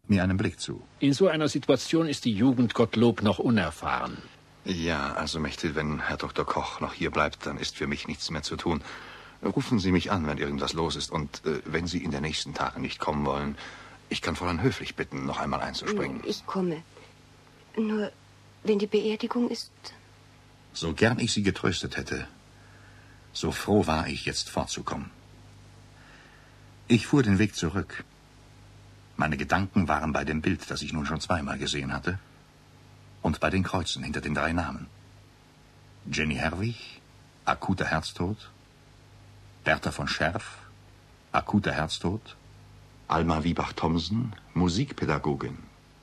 mir einen Blick zu. In so einer Situation ist die Jugend Gottlob noch unerfahren. Ja, also Mechthild, wenn Herr Dr. Koch noch hier bleibt, dann ist für mich nichts mehr zu tun. Rufen Sie mich an, wenn irgendwas los ist. Und wenn Sie in den nächsten Tagen nicht kommen wollen, ich kann Fräulein Höflich bitten, noch einmal einzuspringen. Ich komme. Nur, wenn die Beerdigung ist... So gern ich Sie getröstet hätte, so froh war ich, jetzt fortzukommen. Ich fuhr den Weg zurück. Meine Gedanken waren bei dem Bild, das ich nun schon zweimal gesehen hatte, und bei den Kreuzen hinter den 3 Namen. Jenny Herwig, akuter Herztod. Bertha von Scherf, akuter Herztod. Alma Wiebach-Thomsen, Musikpädagogin.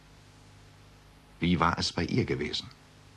Wie war es bei ihr gewesen?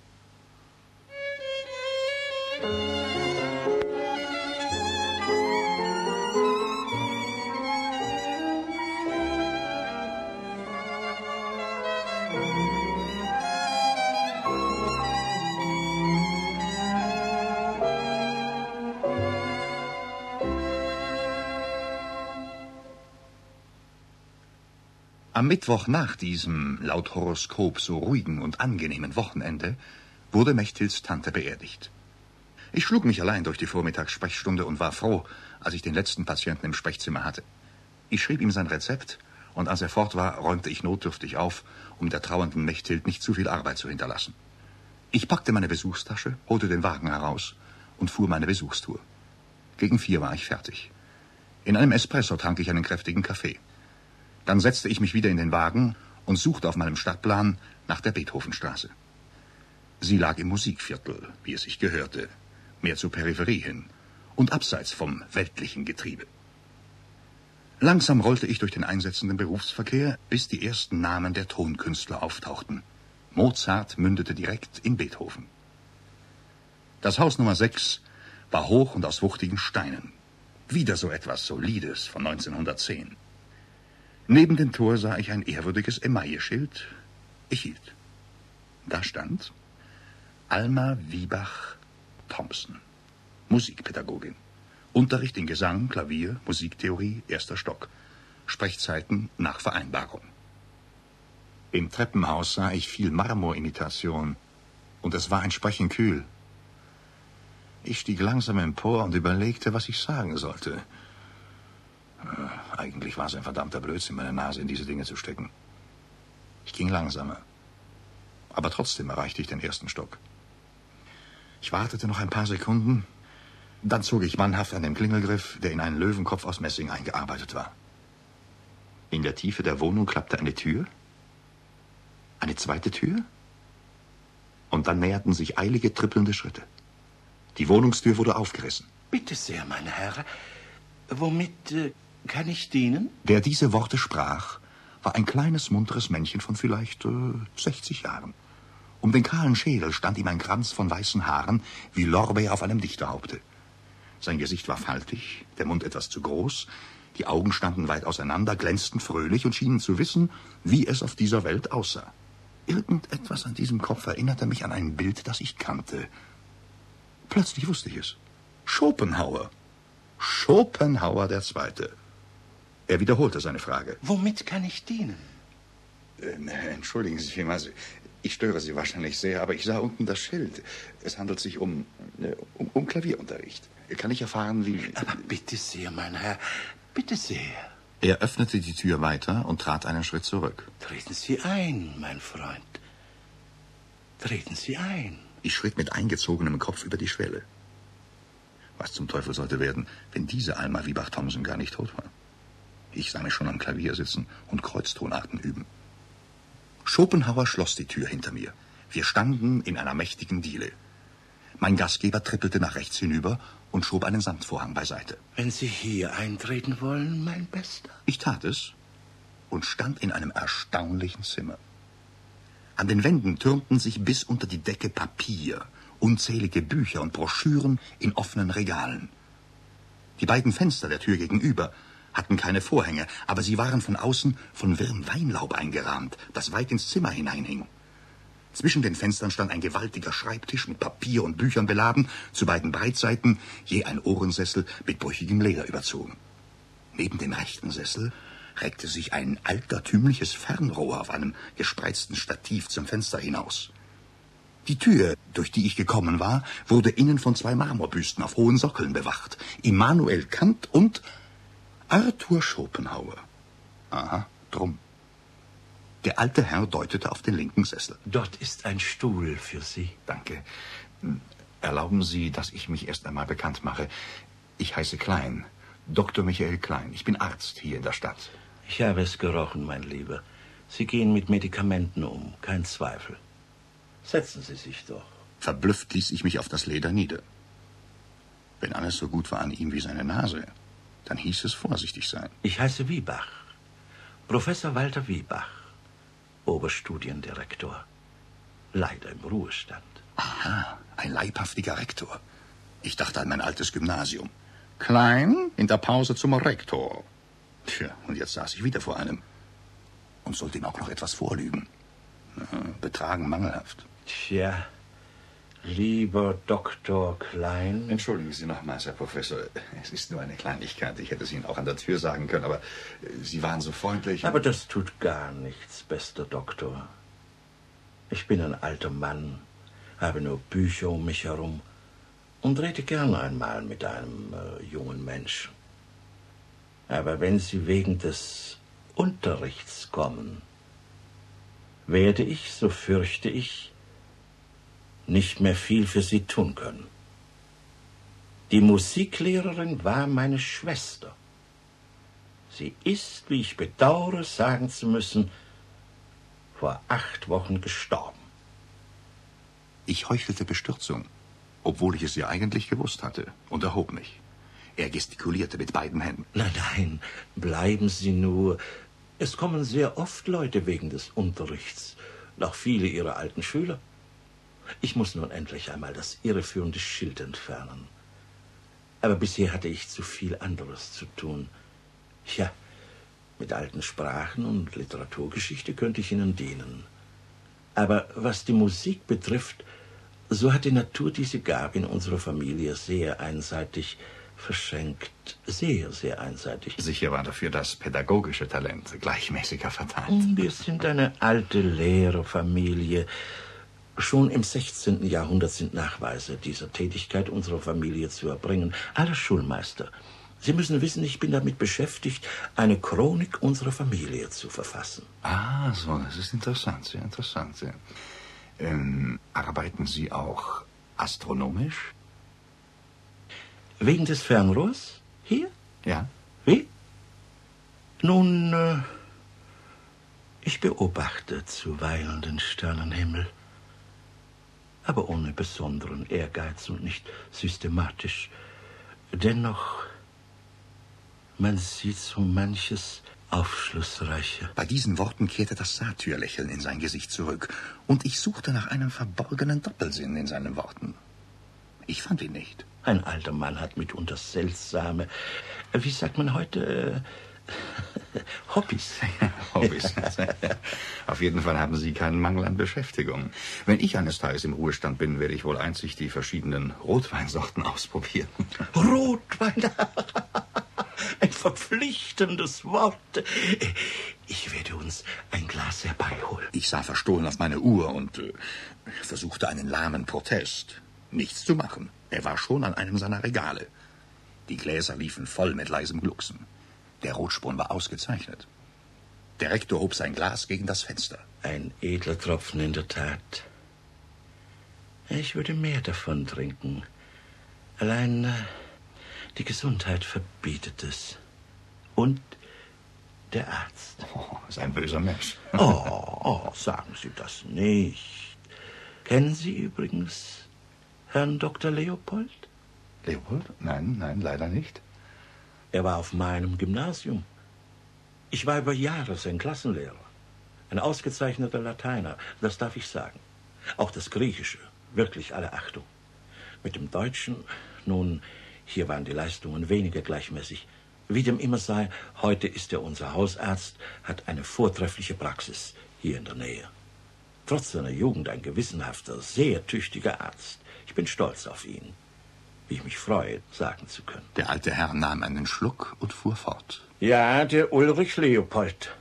Am Mittwoch nach diesem, laut Horoskop, so ruhigen und angenehmen Wochenende wurde Mechthilds Tante beerdigt. Ich schlug mich allein durch die Vormittagssprechstunde und war froh, als ich den letzten Patienten im Sprechzimmer hatte. Ich schrieb ihm sein Rezept, und als er fort war, räumte ich notdürftig auf, um der trauernden Mechthild nicht zu viel Arbeit zu hinterlassen. Ich packte meine Besuchstasche, holte den Wagen heraus und fuhr meine Besuchstour. Gegen 4 war ich fertig. In einem Espresso trank ich einen kräftigen Kaffee. Dann setzte ich mich wieder in den Wagen und suchte auf meinem Stadtplan nach der Beethovenstraße. Sie lag im Musikviertel, wie es sich gehörte, mehr zur Peripherie hin und abseits vom weltlichen Getriebe. Langsam rollte ich durch den einsetzenden Berufsverkehr, bis die ersten Namen der Tonkünstler auftauchten. Mozart mündete direkt in Beethoven. Das Haus Nummer 6 war hoch und aus wuchtigen Steinen. Wieder so etwas Solides von 1910. Neben dem Tor sah ich ein ehrwürdiges Emailleschild. Ich hielt. Da stand Alma Wiebach-Thomsen, Musikpädagogin. Unterricht in Gesang, Klavier, Musiktheorie, 1. Stock. Sprechzeiten nach Vereinbarung. Im Treppenhaus sah ich viel Marmorimitation und es war entsprechend kühl. Ich stieg langsam empor und überlegte, was ich sagen sollte. Eigentlich war es ein verdammter Blödsinn, meine Nase in diese Dinge zu stecken. Ich ging langsamer. Aber trotzdem erreichte ich den 1. Stock. Ich wartete noch ein paar Sekunden. Dann zog ich mannhaft an dem Klingelgriff, der in einen Löwenkopf aus Messing eingearbeitet war. In der Tiefe der Wohnung klappte eine Tür. Eine zweite Tür. Und dann näherten sich eilige, trippelnde Schritte. Die Wohnungstür wurde aufgerissen. Bitte sehr, mein Herr. Womit kann ich dienen? Der diese Worte sprach, war ein kleines, munteres Männchen von vielleicht 60 Jahren. Um den kahlen Schädel stand ihm ein Kranz von weißen Haaren, wie Lorbeer auf einem Dichterhaupte. Sein Gesicht war faltig, der Mund etwas zu groß, die Augen standen weit auseinander, glänzten fröhlich und schienen zu wissen, wie es auf dieser Welt aussah. Irgendetwas an diesem Kopf erinnerte mich an ein Bild, das ich kannte. Plötzlich wusste ich es. Schopenhauer. Schopenhauer II. Er wiederholte seine Frage. Womit kann ich dienen? Entschuldigen Sie vielmals, ich störe Sie wahrscheinlich sehr, aber ich sah unten das Schild. Es handelt sich um Klavierunterricht. Kann ich erfahren, wie... Aber bitte sehr, mein Herr, bitte sehr. Er öffnete die Tür weiter und trat einen Schritt zurück. Treten Sie ein, mein Freund. Treten Sie ein. Ich schritt mit eingezogenem Kopf über die Schwelle. Was zum Teufel sollte werden, wenn diese Alma Wiebach-Thomsen gar nicht tot war? Ich sah mich schon am Klavier sitzen und Kreuztonarten üben. Schopenhauer schloss die Tür hinter mir. Wir standen in einer mächtigen Diele. Mein Gastgeber trippelte nach rechts hinüber und schob einen Samtvorhang beiseite. Wenn Sie hier eintreten wollen, mein Bester. Ich tat es und stand in einem erstaunlichen Zimmer. An den Wänden türmten sich bis unter die Decke Papier, unzählige Bücher und Broschüren in offenen Regalen. Die beiden Fenster der Tür gegenüber hatten keine Vorhänge, aber sie waren von außen von wirrem Weinlaub eingerahmt, das weit ins Zimmer hineinhing. Zwischen den Fenstern stand ein gewaltiger Schreibtisch mit Papier und Büchern beladen, zu beiden Breitseiten je ein Ohrensessel mit brüchigem Leder überzogen. Neben dem rechten Sessel reckte sich ein altertümliches Fernrohr auf einem gespreizten Stativ zum Fenster hinaus. Die Tür, durch die ich gekommen war, wurde innen von 2 Marmorbüsten auf hohen Sockeln bewacht. Immanuel Kant und Arthur Schopenhauer. Aha, drum. Der alte Herr deutete auf den linken Sessel. Dort ist ein Stuhl für Sie. Danke. Erlauben Sie, dass ich mich erst einmal bekannt mache. Ich heiße Klein, Dr. Michael Klein. Ich bin Arzt hier in der Stadt. Ich habe es gerochen, mein Lieber. Sie gehen mit Medikamenten um, kein Zweifel. Setzen Sie sich doch. Verblüfft ließ ich mich auf das Leder nieder. Wenn alles so gut war an ihm wie seine Nase, dann hieß es vorsichtig sein. Ich heiße Wiebach. Professor Walter Wiebach. Oberstudiendirektor. Leider im Ruhestand. Aha, ein leibhaftiger Rektor. Ich dachte an mein altes Gymnasium. Klein, in der Pause zum Rektor. Tja, und jetzt saß ich wieder vor einem. Und sollte ihm auch noch etwas vorlügen. Betragen mangelhaft. Tja, lieber Dr. Klein. Entschuldigen Sie nochmals, Herr Professor. Es ist nur eine Kleinigkeit. Ich hätte es Ihnen auch an der Tür sagen können, aber Sie waren so freundlich. Aber das tut gar nichts, bester Doktor. Ich bin ein alter Mann, habe nur Bücher um mich herum und rede gern einmal mit einem jungen Menschen. Aber wenn Sie wegen des Unterrichts kommen, werde ich, so fürchte ich, nicht mehr viel für Sie tun können. Die Musiklehrerin war meine Schwester. Sie ist, wie ich bedauere, sagen zu müssen, vor 8 Wochen gestorben. Ich heuchelte Bestürzung, obwohl ich es ja eigentlich gewusst hatte, und erhob mich. Er gestikulierte mit beiden Händen. Nein, bleiben Sie nur. Es kommen sehr oft Leute wegen des Unterrichts, auch viele Ihrer alten Schüler. Ich muss nun endlich einmal das irreführende Schild entfernen. Aber bisher hatte ich zu viel anderes zu tun. Ja, mit alten Sprachen und Literaturgeschichte könnte ich Ihnen dienen. Aber was die Musik betrifft, so hat die Natur diese Gabe in unserer Familie sehr einseitig verschenkt. Sehr, sehr einseitig. Sicher war dafür das pädagogische Talent gleichmäßiger verteilt. Wir sind eine alte Lehrerfamilie. Schon im 16. Jahrhundert sind Nachweise dieser Tätigkeit unserer Familie zu erbringen. Alle Schulmeister. Sie müssen wissen, ich bin damit beschäftigt, eine Chronik unserer Familie zu verfassen. Ah, so, das ist interessant, sehr interessant. Sehr. Arbeiten Sie auch astronomisch? Wegen des Fernrohrs? Hier? Ja. Wie? Nun, ich beobachte zuweilen den Sternenhimmel, aber ohne besonderen Ehrgeiz und nicht systematisch. Dennoch, man sieht so manches Aufschlussreiche. Bei diesen Worten kehrte das Satyrlächeln in sein Gesicht zurück, und ich suchte nach einem verborgenen Doppelsinn in seinen Worten. Ich fand ihn nicht. Ein alter Mann hat mitunter seltsame, wie sagt man heute, Hobbys. Hobbys. Auf jeden Fall haben Sie keinen Mangel an Beschäftigung. Wenn ich eines Tages im Ruhestand bin, werde ich wohl einzig die verschiedenen Rotweinsorten ausprobieren. Rotwein? Ein verpflichtendes Wort. Ich werde uns ein Glas herbeiholen. Ich sah verstohlen auf meine Uhr und versuchte einen lahmen Protest. Nichts zu machen. Er war schon an einem seiner Regale. Die Gläser liefen voll mit leisem Glucksen. Der Rotspon war ausgezeichnet. Der Rektor hob sein Glas gegen das Fenster. Ein edler Tropfen in der Tat. Ich würde mehr davon trinken. Allein die Gesundheit verbietet es. Und der Arzt. Oh, ist ein böser Mensch. Oh, sagen Sie das nicht. Kennen Sie übrigens Herrn Dr. Leopold? Leopold? Nein, leider nicht. Er war auf meinem Gymnasium. Ich war über Jahre sein Klassenlehrer. Ein ausgezeichneter Lateiner, das darf ich sagen. Auch das Griechische, wirklich alle Achtung. Mit dem Deutschen, nun, hier waren die Leistungen weniger gleichmäßig. Wie dem immer sei, heute ist er unser Hausarzt, hat eine vortreffliche Praxis hier in der Nähe. Trotz seiner Jugend ein gewissenhafter, sehr tüchtiger Arzt. Ich bin stolz auf ihn. wie ich mich freue, sagen zu können. Der alte Herr nahm einen Schluck und fuhr fort. Ja, der Ulrich Leopold.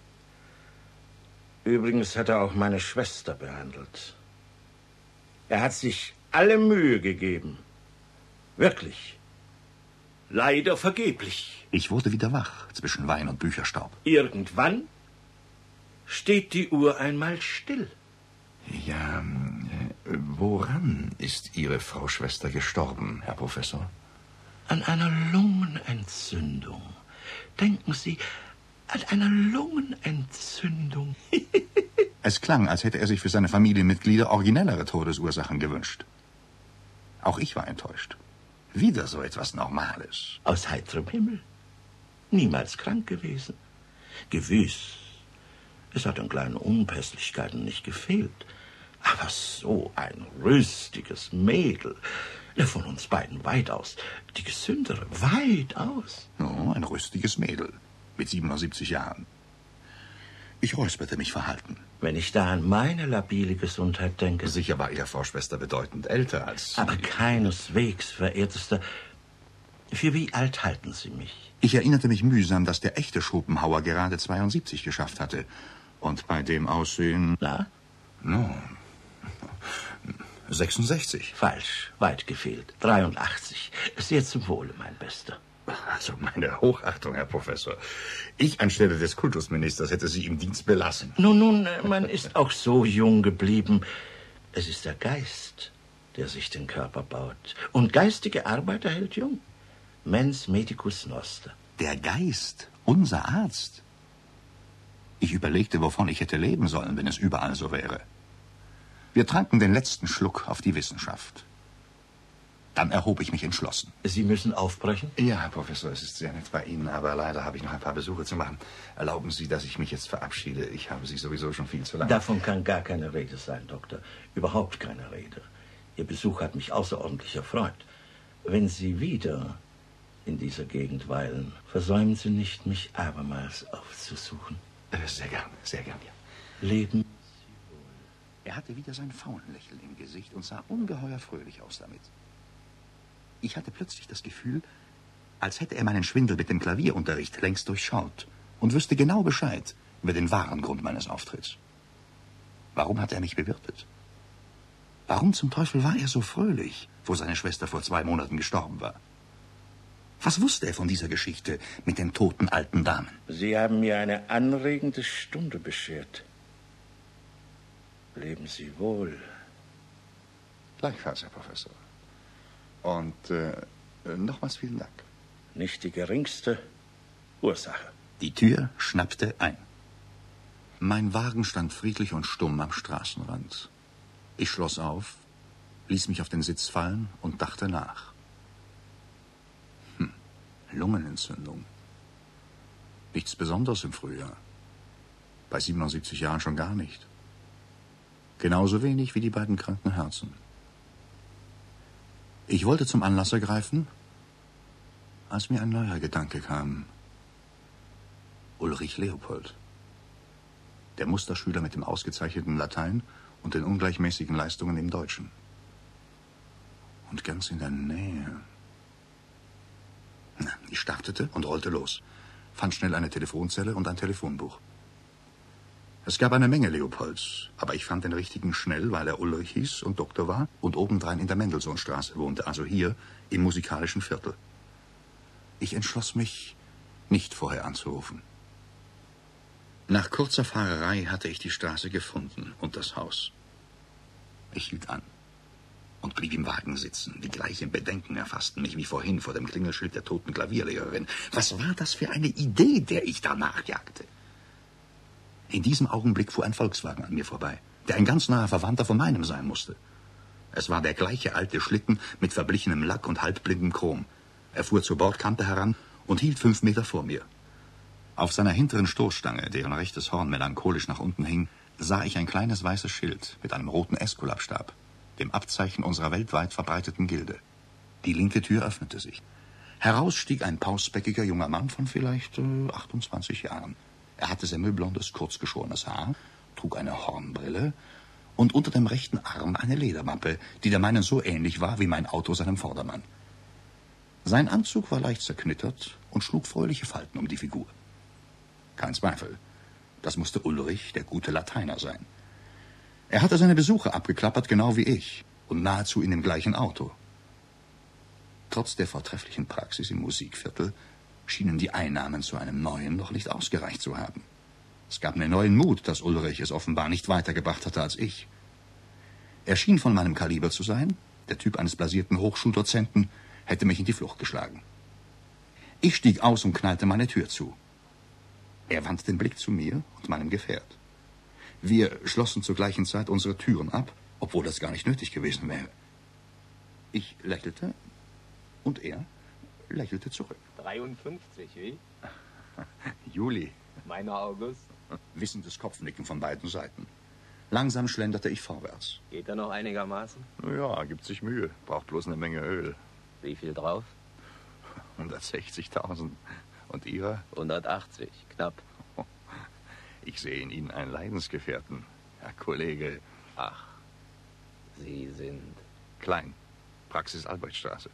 Übrigens hat er auch meine Schwester behandelt. Er hat sich alle Mühe gegeben. Wirklich. Leider vergeblich. Ich wurde wieder wach zwischen Wein und Bücherstaub. Irgendwann steht die Uhr einmal still. Ja, woran ist Ihre Frau Schwester gestorben, Herr Professor? An einer Lungenentzündung. Denken Sie, an einer Lungenentzündung. Es klang, als hätte er sich für seine Familienmitglieder originellere Todesursachen gewünscht. Auch ich war enttäuscht. Wieder so etwas Normales. Aus heiterem Himmel. Niemals krank gewesen. Gewiss, es hat an kleinen Unpässlichkeiten nicht gefehlt. Aber so ein rüstiges Mädel, von uns beiden weitaus die gesündere, weitaus. Oh, ein rüstiges Mädel mit 77 Jahren. Ich räusperte mich verhalten. Wenn ich da an meine labile Gesundheit denke... Sicher war Ihre Frau Schwester bedeutend älter als... Aber keineswegs, verehrtester. Für wie alt halten Sie mich? Ich erinnerte mich mühsam, dass der echte Schopenhauer gerade 72 geschafft hatte. Und bei dem Aussehen... Na? No, 66. Falsch, weit gefehlt. 83. Sehr zum Wohle, mein Bester. Also meine Hochachtung, Herr Professor. Ich anstelle des Kultusministers hätte Sie im Dienst belassen. Nun, man ist auch so jung geblieben. Es ist der Geist, der sich den Körper baut. Und geistige Arbeit erhält jung. Mens medicus noster. Der Geist, unser Arzt. Ich überlegte, wovon ich hätte leben sollen, wenn es überall so wäre. Wir tranken den letzten Schluck auf die Wissenschaft. Dann erhob ich mich entschlossen. Sie müssen aufbrechen? Ja, Herr Professor, es ist sehr nett bei Ihnen, aber leider habe ich noch ein paar Besuche zu machen. Erlauben Sie, dass ich mich jetzt verabschiede. Ich habe Sie sowieso schon viel zu lange... Davon kann gar keine Rede sein, Doktor. Überhaupt keine Rede. Ihr Besuch hat mich außerordentlich erfreut. Wenn Sie wieder in dieser Gegend weilen, versäumen Sie nicht, mich abermals aufzusuchen. Sehr gern, ja. Leben. Er hatte wieder sein Faunlächeln im Gesicht und sah ungeheuer fröhlich aus damit. Ich hatte plötzlich das Gefühl, als hätte er meinen Schwindel mit dem Klavierunterricht längst durchschaut und wüsste genau Bescheid über den wahren Grund meines Auftritts. Warum hat er mich bewirtet? Warum zum Teufel war er so fröhlich, wo seine Schwester vor 2 Monaten gestorben war? Was wusste er von dieser Geschichte mit den toten alten Damen? Sie haben mir eine anregende Stunde beschert. Leben Sie wohl. Gleichfalls, Herr Professor. Und nochmals vielen Dank. Nicht die geringste Ursache. Die Tür schnappte ein. Mein Wagen stand friedlich und stumm am Straßenrand. Ich schloss auf, ließ mich auf den Sitz fallen und dachte nach. Lungenentzündung. Nichts Besonderes im Frühjahr. Bei 77 Jahren schon gar nicht. Genauso wenig wie die beiden kranken Herzen. Ich wollte zum Anlass ergreifen, als mir ein neuer Gedanke kam. Ulrich Leopold. Der Musterschüler mit dem ausgezeichneten Latein und den ungleichmäßigen Leistungen im Deutschen. Und ganz in der Nähe. Ich startete und rollte los, fand schnell eine Telefonzelle und ein Telefonbuch. Es gab eine Menge Leopolds, aber ich fand den richtigen schnell, weil er Ulrich hieß und Doktor war und obendrein in der Mendelssohnstraße wohnte, also hier im musikalischen Viertel. Ich entschloss mich, nicht vorher anzurufen. Nach kurzer Fahrerei hatte ich die Straße gefunden und das Haus. Ich hielt an und blieb im Wagen sitzen. Die gleichen Bedenken erfassten mich wie vorhin vor dem Klingelschild der toten Klavierlehrerin. Was war das für eine Idee, der ich da nachjagte? In diesem Augenblick fuhr ein Volkswagen an mir vorbei, der ein ganz naher Verwandter von meinem sein musste. Es war der gleiche alte Schlitten mit verblichenem Lack und halbblindem Chrom. Er fuhr zur Bordkante heran und hielt 5 Meter vor mir. Auf seiner hinteren Stoßstange, deren rechtes Horn melancholisch nach unten hing, sah ich ein kleines weißes Schild mit einem roten Äskulapstab, dem Abzeichen unserer weltweit verbreiteten Gilde. Die linke Tür öffnete sich. Heraus stieg ein pausbäckiger junger Mann von vielleicht 28 Jahren. Er hatte semmelblondes, kurzgeschorenes Haar, trug eine Hornbrille und unter dem rechten Arm eine Ledermappe, die der meinen so ähnlich war wie mein Auto seinem Vordermann. Sein Anzug war leicht zerknittert und schlug fröhliche Falten um die Figur. Kein Zweifel, das musste Ulrich, der gute Lateiner, sein. Er hatte seine Besuche abgeklappert, genau wie ich, und nahezu in dem gleichen Auto. Trotz der vortrefflichen Praxis im Musikviertel schienen die Einnahmen zu einem neuen noch nicht ausgereicht zu haben. Es gab mir neuen Mut, dass Ulrich es offenbar nicht weitergebracht hatte als ich. Er schien von meinem Kaliber zu sein. Der Typ eines blasierten Hochschuldozenten hätte mich in die Flucht geschlagen. Ich stieg aus und knallte meine Tür zu. Er wandte den Blick zu mir und meinem Gefährt. Wir schlossen zur gleichen Zeit unsere Türen ab, obwohl das gar nicht nötig gewesen wäre. Ich lächelte und er lächelte zurück. 53, wie? Juli. Meiner August. Wissendes Kopfnicken von beiden Seiten. Langsam schlenderte ich vorwärts. Geht er noch einigermaßen? Ja, gibt sich Mühe. Braucht bloß eine Menge Öl. Wie viel drauf? 160.000. Und Ihrer? 180, knapp. Ich sehe in Ihnen einen Leidensgefährten, Herr Kollege. Ach, Sie sind... Klein, Praxis Albrechtstraße.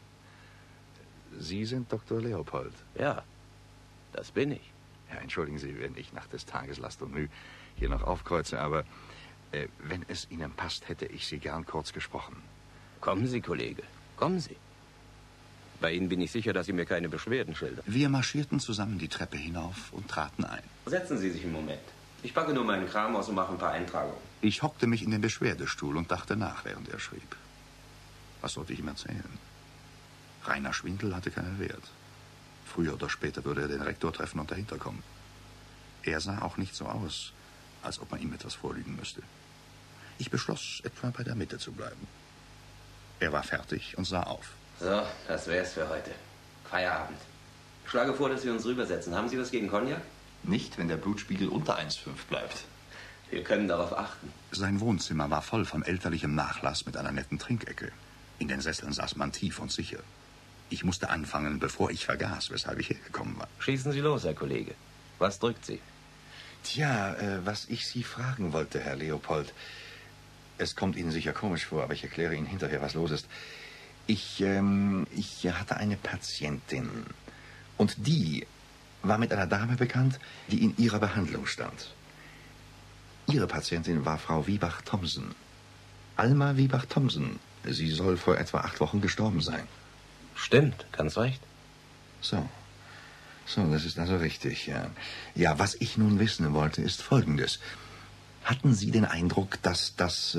Sie sind Dr. Leopold. Ja, das bin ich. Ja, entschuldigen Sie, wenn ich nach des Tages Last und Mühe hier noch aufkreuze, aber wenn es Ihnen passt, hätte ich Sie gern kurz gesprochen. Kommen Sie, Kollege, kommen Sie. Bei Ihnen bin ich sicher, dass Sie mir keine Beschwerden schildern. Wir marschierten zusammen die Treppe hinauf und traten ein. Setzen Sie sich einen Moment. Ich packe nur meinen Kram aus und mache ein paar Eintragungen. Ich hockte mich in den Beschwerdestuhl und dachte nach, während er schrieb. Was sollte ich ihm erzählen? Reiner Schwindel hatte keinen Wert. Früher oder später würde er den Rektor treffen und dahinter kommen. Er sah auch nicht so aus, als ob man ihm etwas vorlügen müsste. Ich beschloss, etwa bei der Mitte zu bleiben. Er war fertig und sah auf. So, das wär's für heute. Feierabend. Ich schlage vor, dass wir uns rübersetzen. Haben Sie was gegen Cognac? Nicht, wenn der Blutspiegel unter 1,5 bleibt. Wir können darauf achten. Sein Wohnzimmer war voll von elterlichem Nachlass mit einer netten Trinkecke. In den Sesseln saß man tief und sicher. Ich musste anfangen, bevor ich vergaß, weshalb ich hergekommen war. Schießen Sie los, Herr Kollege. Was drückt Sie? Tja, was ich Sie fragen wollte, Herr Leopold. Es kommt Ihnen sicher komisch vor, aber ich erkläre Ihnen hinterher, was los ist. Ich hatte eine Patientin. Und die war mit einer Dame bekannt, die in ihrer Behandlung stand. Ihre Patientin war Frau Wiebach-Thomsen. Alma Wiebach-Thomsen. Sie soll vor etwa 8 Wochen gestorben sein. Stimmt, ganz recht. So, das ist also richtig, ja. Ja, was ich nun wissen wollte, ist Folgendes. Hatten Sie den Eindruck, dass das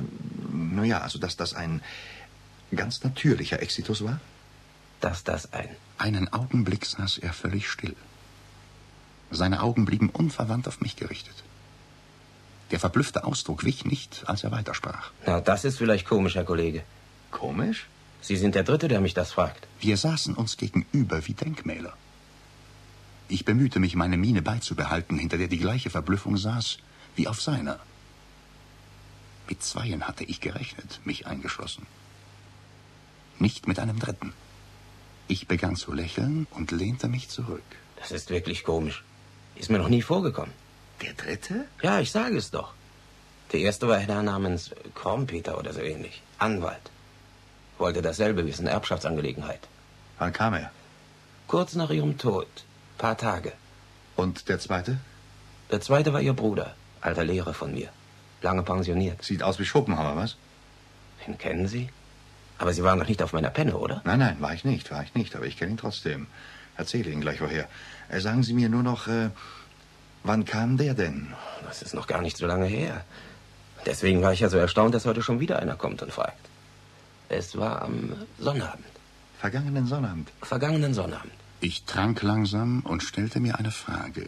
ein ganz natürlicher Exitus war? Dass das ein... Einen Augenblick saß er völlig still. Seine Augen blieben unverwandt auf mich gerichtet. Der verblüffte Ausdruck wich nicht, als er weitersprach. Na, das ist vielleicht komisch, Herr Kollege. Komisch? Sie sind der Dritte, der mich das fragt. Wir saßen uns gegenüber wie Denkmäler. Ich bemühte mich, meine Miene beizubehalten, hinter der die gleiche Verblüffung saß wie auf seiner. Mit 2 hatte ich gerechnet, mich eingeschlossen. Nicht mit einem Dritten. Ich begann zu lächeln und lehnte mich zurück. Das ist wirklich komisch. Ist mir noch nie vorgekommen. Der Dritte? Ja, ich sage es doch. Der erste war einer namens Krompeter oder so ähnlich. Anwalt. Wollte dasselbe wissen, Erbschaftsangelegenheit. Wann kam er? Kurz nach ihrem Tod. Paar Tage. Und der Zweite? Der Zweite war ihr Bruder. Alter Lehrer von mir. Lange pensioniert. Sieht aus wie Schopenhauer, was? Den kennen Sie? Aber Sie waren doch nicht auf meiner Penne, oder? Nein, war ich nicht. Aber ich kenne ihn trotzdem. Erzähle Ihnen gleich woher. Sagen Sie mir nur noch, wann kam der denn? Das ist noch gar nicht so lange her. Deswegen war ich ja so erstaunt, dass heute schon wieder einer kommt und fragt. Es war am Sonnabend. Vergangenen Sonnabend? Vergangenen Sonnabend. Ich trank langsam und stellte mir eine Frage.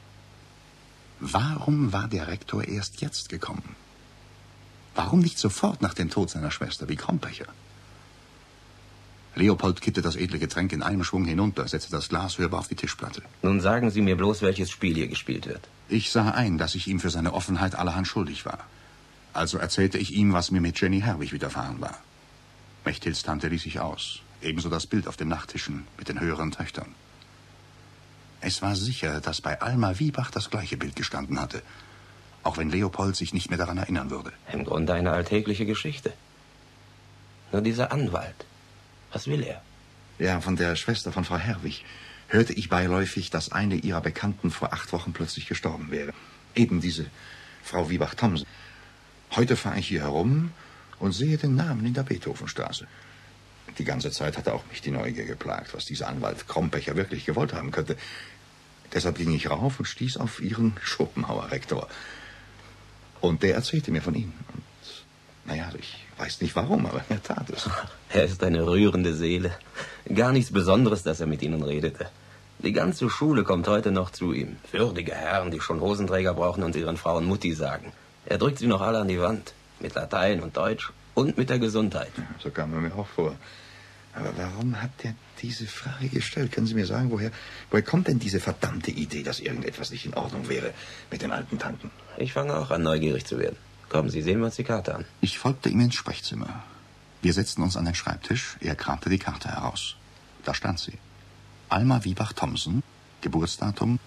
Warum war der Rektor erst jetzt gekommen? Warum nicht sofort nach dem Tod seiner Schwester wie Krompecher? Leopold kippte das edle Getränk in einem Schwung hinunter, setzte das Glas hörbar auf die Tischplatte. Nun sagen Sie mir bloß, welches Spiel hier gespielt wird. Ich sah ein, dass ich ihm für seine Offenheit allerhand schuldig war. Also erzählte ich ihm, was mir mit Jenny Herwig widerfahren war. Mechthilds Tante ließ sich aus. Ebenso das Bild auf den Nachttischen mit den höheren Töchtern. Es war sicher, dass bei Alma Wiebach das gleiche Bild gestanden hatte. Auch wenn Leopold sich nicht mehr daran erinnern würde. Im Grunde eine alltägliche Geschichte. Nur dieser Anwalt. Was will er? Ja, von der Schwester von Frau Herwig hörte ich beiläufig, dass eine ihrer Bekannten vor 8 Wochen plötzlich gestorben wäre. Eben diese Frau Wiebach-Thomsen. Heute fahre ich hier herum und sehe den Namen in der Beethovenstraße. Die ganze Zeit hatte auch mich die Neugier geplagt, was dieser Anwalt Krompecher wirklich gewollt haben könnte. Deshalb ging ich rauf und stieß auf Ihren Schopenhauer-Rektor. Und der erzählte mir von Ihnen. Und, naja, ich weiß nicht warum, aber er tat es. Er ist eine rührende Seele. Gar nichts Besonderes, dass er mit Ihnen redete. Die ganze Schule kommt heute noch zu ihm. Würdige Herren, die schon Hosenträger brauchen und ihren Frauen Mutti sagen. Er drückt sie noch alle an die Wand. Mit Latein und Deutsch und mit der Gesundheit. Ja, so kam er mir auch vor. Aber warum hat er diese Frage gestellt? Können Sie mir sagen, woher kommt denn diese verdammte Idee, dass irgendetwas nicht in Ordnung wäre mit den alten Tanten? Ich fange auch an, neugierig zu werden. Kommen Sie, sehen wir uns die Karte an. Ich folgte ihm ins Sprechzimmer. Wir setzten uns an den Schreibtisch. Er kramte die Karte heraus. Da stand sie. Alma Wiebach-Thomsen, Geburtsdatum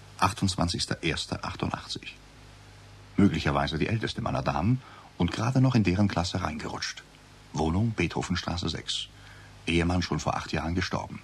28.01.88. Möglicherweise die älteste meiner Damen und gerade noch in deren Klasse reingerutscht. Wohnung Beethovenstraße 6. Ehemann schon vor 8 Jahren gestorben.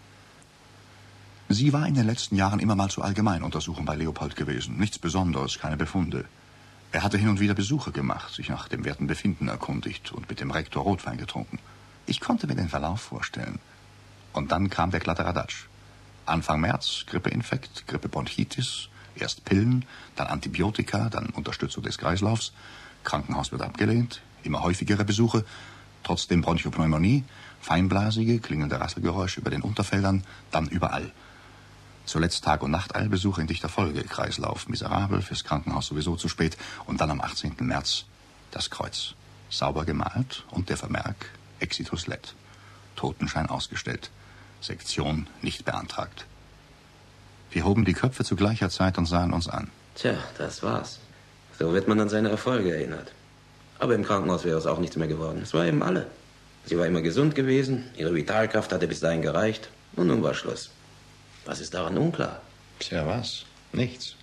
Sie war in den letzten Jahren immer mal zur Allgemeinuntersuchung bei Leopold gewesen. Nichts Besonderes, keine Befunde. Er hatte hin und wieder Besuche gemacht, sich nach dem werten Befinden erkundigt und mit dem Rektor Rotwein getrunken. Ich konnte mir den Verlauf vorstellen. Und dann kam der Kladderadatsch. Anfang März Grippeinfekt, Grippebronchitis, erst Pillen, dann Antibiotika, dann Unterstützung des Kreislaufs. Krankenhaus wird abgelehnt, immer häufigere Besuche, trotzdem Bronchopneumonie, feinblasige, klingende Rasselgeräusche über den Unterfeldern, dann überall. Zuletzt Tag- und Nachteilbesuche in dichter Folge, Kreislauf miserabel, fürs Krankenhaus sowieso zu spät und dann am 18. März das Kreuz. Sauber gemalt und der Vermerk Exitus Let. Totenschein ausgestellt. Sektion nicht beantragt. Wir hoben die Köpfe zu gleicher Zeit und sahen uns an. Tja, das war's. So wird man an seine Erfolge erinnert. Aber im Krankenhaus wäre es auch nichts mehr geworden. Es war eben alle. Sie war immer gesund gewesen, ihre Vitalkraft hatte bis dahin gereicht und nun war Schluss. Was ist daran unklar? Tja, was? Nichts.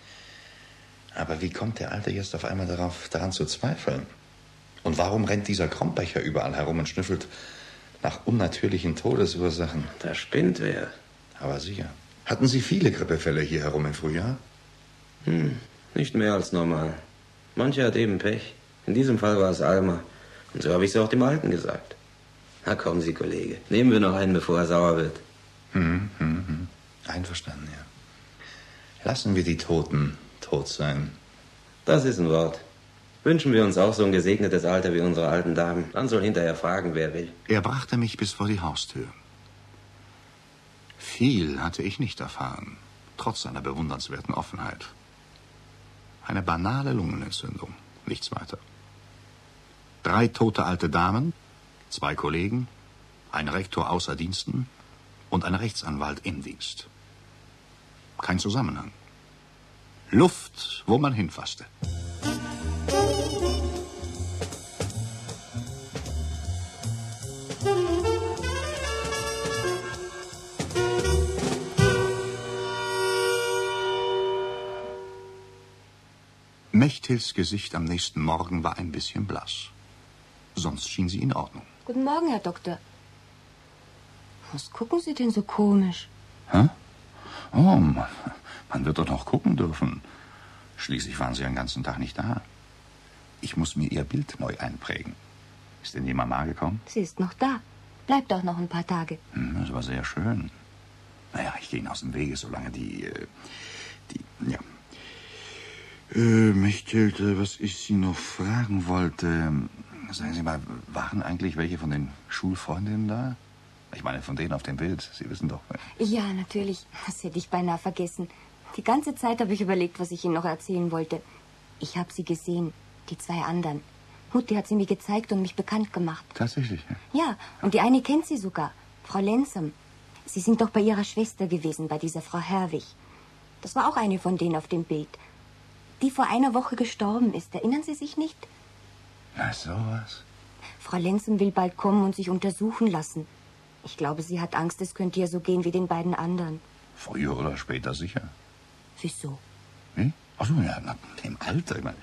Aber wie kommt der Alte jetzt auf einmal daran zu zweifeln? Und warum rennt dieser Krompecher überall herum und schnüffelt nach unnatürlichen Todesursachen? Da spinnt wer. Aber sicher. Hatten Sie viele Grippefälle hier herum im Frühjahr? Nicht mehr als normal. Mancher hat eben Pech. In diesem Fall war es Alma. Und so habe ich es auch dem Alten gesagt. Na kommen Sie, Kollege. Nehmen wir noch einen, bevor er sauer wird. Einverstanden, ja. Lassen wir die Toten tot sein. Das ist ein Wort. Wünschen wir uns auch so ein gesegnetes Alter wie unsere alten Damen. Dann soll hinterher fragen, wer will. Er brachte mich bis vor die Haustür. Viel hatte ich nicht erfahren, trotz seiner bewundernswerten Offenheit. Eine banale Lungenentzündung, nichts weiter. 3 tote alte Damen, 2 Kollegen, ein Rektor außer Diensten und ein Rechtsanwalt im Dienst. Kein Zusammenhang. Luft, wo man hinfasste. Mechthilds Gesicht am nächsten Morgen war ein bisschen blass. Sonst schien sie in Ordnung. Guten Morgen, Herr Doktor. Was gucken Sie denn so komisch? Hä? Oh, man wird doch noch gucken dürfen. Schließlich waren Sie den ganzen Tag nicht da. Ich muss mir Ihr Bild neu einprägen. Ist denn die Mama gekommen? Sie ist noch da. Bleibt auch noch ein paar Tage. Das war sehr schön. Naja, ich gehe Ihnen aus dem Wege, solange ja. Mechthild, was ich Sie noch fragen wollte. Sagen Sie mal, waren eigentlich welche von den Schulfreundinnen da? Ich meine, von denen auf dem Bild. Sie wissen doch. Ja, natürlich. Das hätte ich beinahe vergessen. Die ganze Zeit habe ich überlegt, was ich Ihnen noch erzählen wollte. Ich habe sie gesehen, die 2 anderen. Mutti hat sie mir gezeigt und mich bekannt gemacht. Tatsächlich, ja? Ja, und die eine kennt sie sogar, Frau Lensam. Sie sind doch bei ihrer Schwester gewesen, bei dieser Frau Herwig. Das war auch eine von denen auf dem Bild. Die vor einer Woche gestorben ist. Erinnern Sie sich nicht? Na, sowas. Frau Lensam will bald kommen und sich untersuchen lassen. Ich glaube, sie hat Angst, es könnte ihr so gehen wie den beiden anderen. Früher oder später sicher. Wieso? Wie? Ach so, ja, nach dem Alter. Ich meine,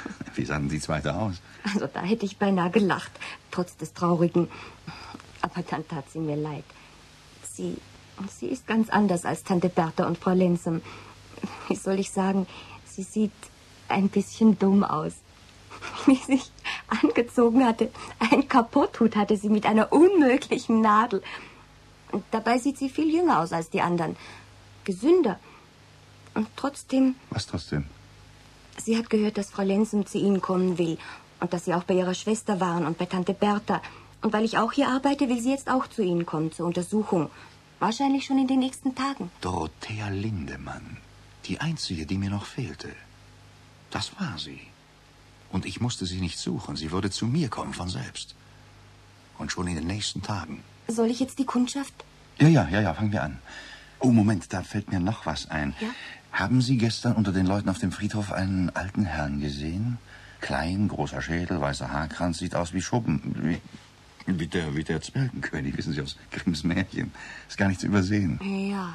Wie sah denn die zweite aus? Also da hätte ich beinahe gelacht, trotz des Traurigen. Aber dann tat sie mir leid. Sie ist ganz anders als Tante Bertha und Frau Lensum. Wie soll ich sagen, sie sieht ein bisschen dumm aus. Wie sie sich angezogen hatte, ein Kapotthut hatte sie mit einer unmöglichen Nadel. Und dabei sieht sie viel jünger aus als die anderen. Gesünder. Und trotzdem... Was trotzdem? Sie hat gehört, dass Frau Lensum zu Ihnen kommen will. Und dass Sie auch bei Ihrer Schwester waren und bei Tante Bertha. Und weil ich auch hier arbeite, will sie jetzt auch zu Ihnen kommen, zur Untersuchung. Wahrscheinlich schon in den nächsten Tagen. Dorothea Lindemann. Die einzige, die mir noch fehlte. Das war sie. Und ich musste sie nicht suchen. Sie würde zu mir kommen von selbst. Und schon in den nächsten Tagen. Soll ich jetzt die Kundschaft? Ja, fangen wir an. Oh, Moment, da fällt mir noch was ein. Ja? Haben Sie gestern unter den Leuten auf dem Friedhof einen alten Herrn gesehen? Klein, großer Schädel, weißer Haarkranz, sieht aus wie Schuppen. Wie der Zwergenkönig, wissen Sie, aus Grimms Märchen. Ist gar nicht zu übersehen. Ja.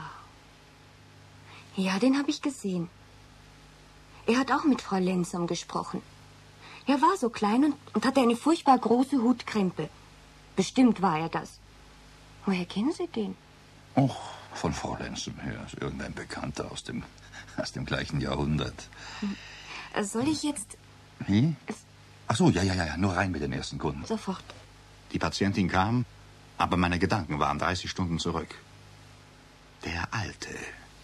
Ja, den habe ich gesehen. Er hat auch mit Frau Lensum gesprochen. Er war so klein und hatte eine furchtbar große Hutkrempe. Bestimmt war er das. Woher kennen Sie den? Och, von Frau Lensum her. Ist irgendein Bekannter aus dem gleichen Jahrhundert. Soll ich jetzt... Wie? Ach so, ja. Nur rein mit den ersten Kunden. Sofort. Die Patientin kam, aber meine Gedanken waren 30 Stunden zurück. Der Alte.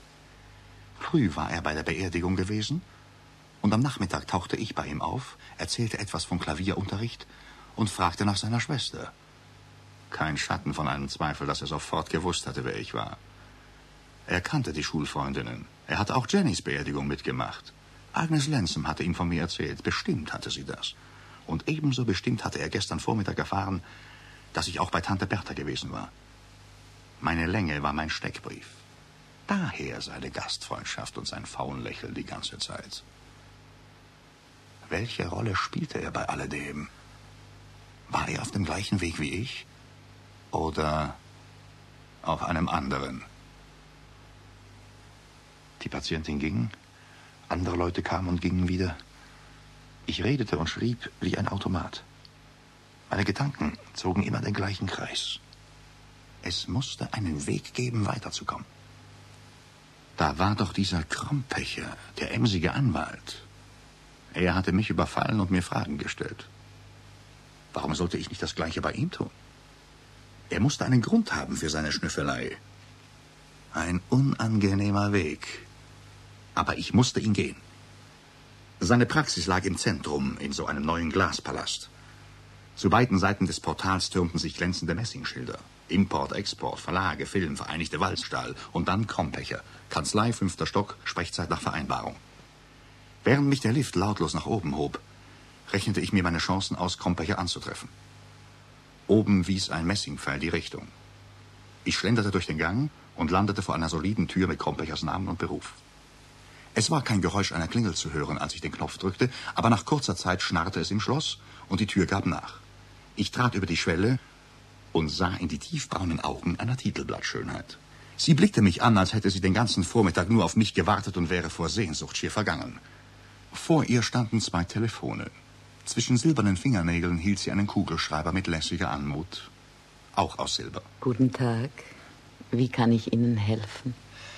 Früh war er bei der Beerdigung gewesen und am Nachmittag tauchte ich bei ihm auf, erzählte etwas vom Klavierunterricht und fragte nach seiner Schwester. Kein Schatten von einem Zweifel, dass er sofort gewusst hatte, wer ich war. Er kannte die Schulfreundinnen. Er hatte auch Jennys Beerdigung mitgemacht. Agnes Lensum hatte ihm von mir erzählt. Bestimmt hatte sie das. Und ebenso bestimmt hatte er gestern Vormittag erfahren, dass ich auch bei Tante Bertha gewesen war. Meine Länge war mein Steckbrief. Daher seine Gastfreundschaft und sein Faunlächeln die ganze Zeit. Welche Rolle spielte er bei alledem? War er auf dem gleichen Weg wie ich? Oder auf einem anderen? Die Patientin ging, andere Leute kamen und gingen wieder. Ich redete und schrieb wie ein Automat. Meine Gedanken zogen immer den gleichen Kreis. Es musste einen Weg geben, weiterzukommen. Da war doch dieser Krompecher, der emsige Anwalt. Er hatte mich überfallen und mir Fragen gestellt. Warum sollte ich nicht das Gleiche bei ihm tun? Er musste einen Grund haben für seine Schnüffelei. Ein unangenehmer Weg. Aber ich musste ihn gehen. Seine Praxis lag im Zentrum, in so einem neuen Glaspalast. Zu beiden Seiten des Portals türmten sich glänzende Messingschilder. Import, Export, Verlage, Film, Vereinigte Walzstahl und dann Krompecher. Kanzlei, 5. Stock, Sprechzeit nach Vereinbarung. Während mich der Lift lautlos nach oben hob, rechnete ich mir meine Chancen aus, Krompecher anzutreffen. Oben wies ein Messingpfeil die Richtung. Ich schlenderte durch den Gang und landete vor einer soliden Tür mit Krompechers Namen und Beruf. Es war kein Geräusch einer Klingel zu hören, als ich den Knopf drückte, aber nach kurzer Zeit schnarrte es im Schloss und die Tür gab nach. Ich trat über die Schwelle und sah in die tiefbraunen Augen einer Titelblattschönheit. Sie blickte mich an, als hätte sie den ganzen Vormittag nur auf mich gewartet und wäre vor Sehnsucht schier vergangen. Vor ihr standen 2 Telefone. Zwischen silbernen Fingernägeln hielt sie einen Kugelschreiber mit lässiger Anmut, auch aus Silber. Guten Tag. Wie kann ich Ihnen helfen?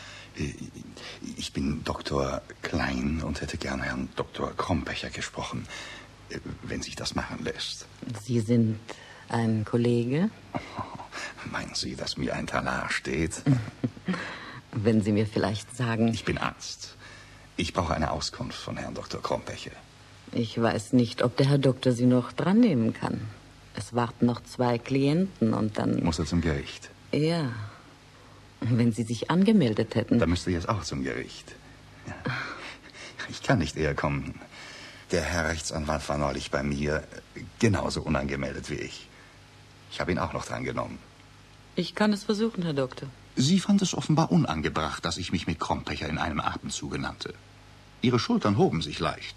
Ich bin Dr. Klein und hätte gern Herrn Dr. Krompecher gesprochen, wenn sich das machen lässt. Sie sind ein Kollege? Meinen Sie, dass mir ein Talar steht? Wenn Sie mir vielleicht sagen... Ich bin Arzt. Ich brauche eine Auskunft von Herrn Dr. Krompecher. Ich weiß nicht, ob der Herr Doktor Sie noch dran nehmen kann. Es warten noch 2 Klienten und dann... Muss er zum Gericht? Ja. Wenn Sie sich angemeldet hätten... Dann müsste ich jetzt auch zum Gericht. Ja. Ich kann nicht eher kommen. Der Herr Rechtsanwalt war neulich bei mir, genauso unangemeldet wie ich. Ich habe ihn auch noch dran genommen. Ich kann es versuchen, Herr Doktor. Sie fand es offenbar unangebracht, dass ich mich mit Krompecher in einem Atemzuge nannte. Ihre Schultern hoben sich leicht.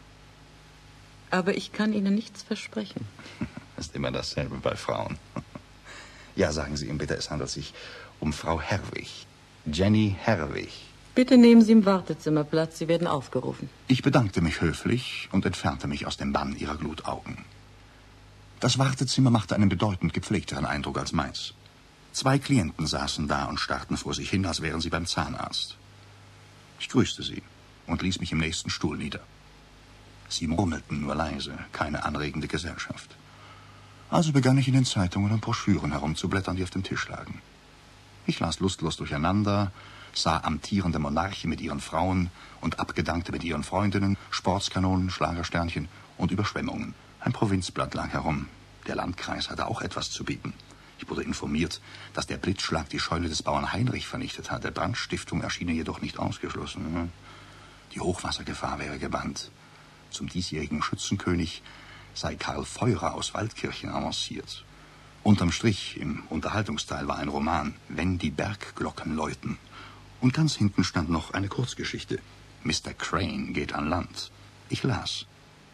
Aber ich kann Ihnen nichts versprechen. Ist immer dasselbe bei Frauen. Ja, sagen Sie ihm bitte, es handelt sich um Frau Herwig. Jenny Herwig. Bitte nehmen Sie im Wartezimmer Platz, Sie werden aufgerufen. Ich bedankte mich höflich und entfernte mich aus dem Bann ihrer Glutaugen. Das Wartezimmer machte einen bedeutend gepflegteren Eindruck als meins. 2 Klienten saßen da und starrten vor sich hin, als wären sie beim Zahnarzt. Ich grüßte sie und ließ mich im nächsten Stuhl nieder. Sie murmelten nur leise, keine anregende Gesellschaft. Also begann ich in den Zeitungen und Broschüren herumzublättern, die auf dem Tisch lagen. Ich las lustlos durcheinander, sah amtierende Monarchen mit ihren Frauen und Abgedankte mit ihren Freundinnen, Sportskanonen, Schlagersternchen und Überschwemmungen. Ein Provinzblatt lag herum. Der Landkreis hatte auch etwas zu bieten. Ich wurde informiert, dass der Blitzschlag die Scheune des Bauern Heinrich vernichtet hatte. Brandstiftung erschien jedoch nicht ausgeschlossen. Die Hochwassergefahr wäre gebannt. Zum diesjährigen Schützenkönig sei Karl Feurer aus Waldkirchen avanciert. Unterm Strich, im Unterhaltungsteil, war ein Roman, Wenn die Bergglocken läuten. Und ganz hinten stand noch eine Kurzgeschichte. Mr. Crane geht an Land. Ich las.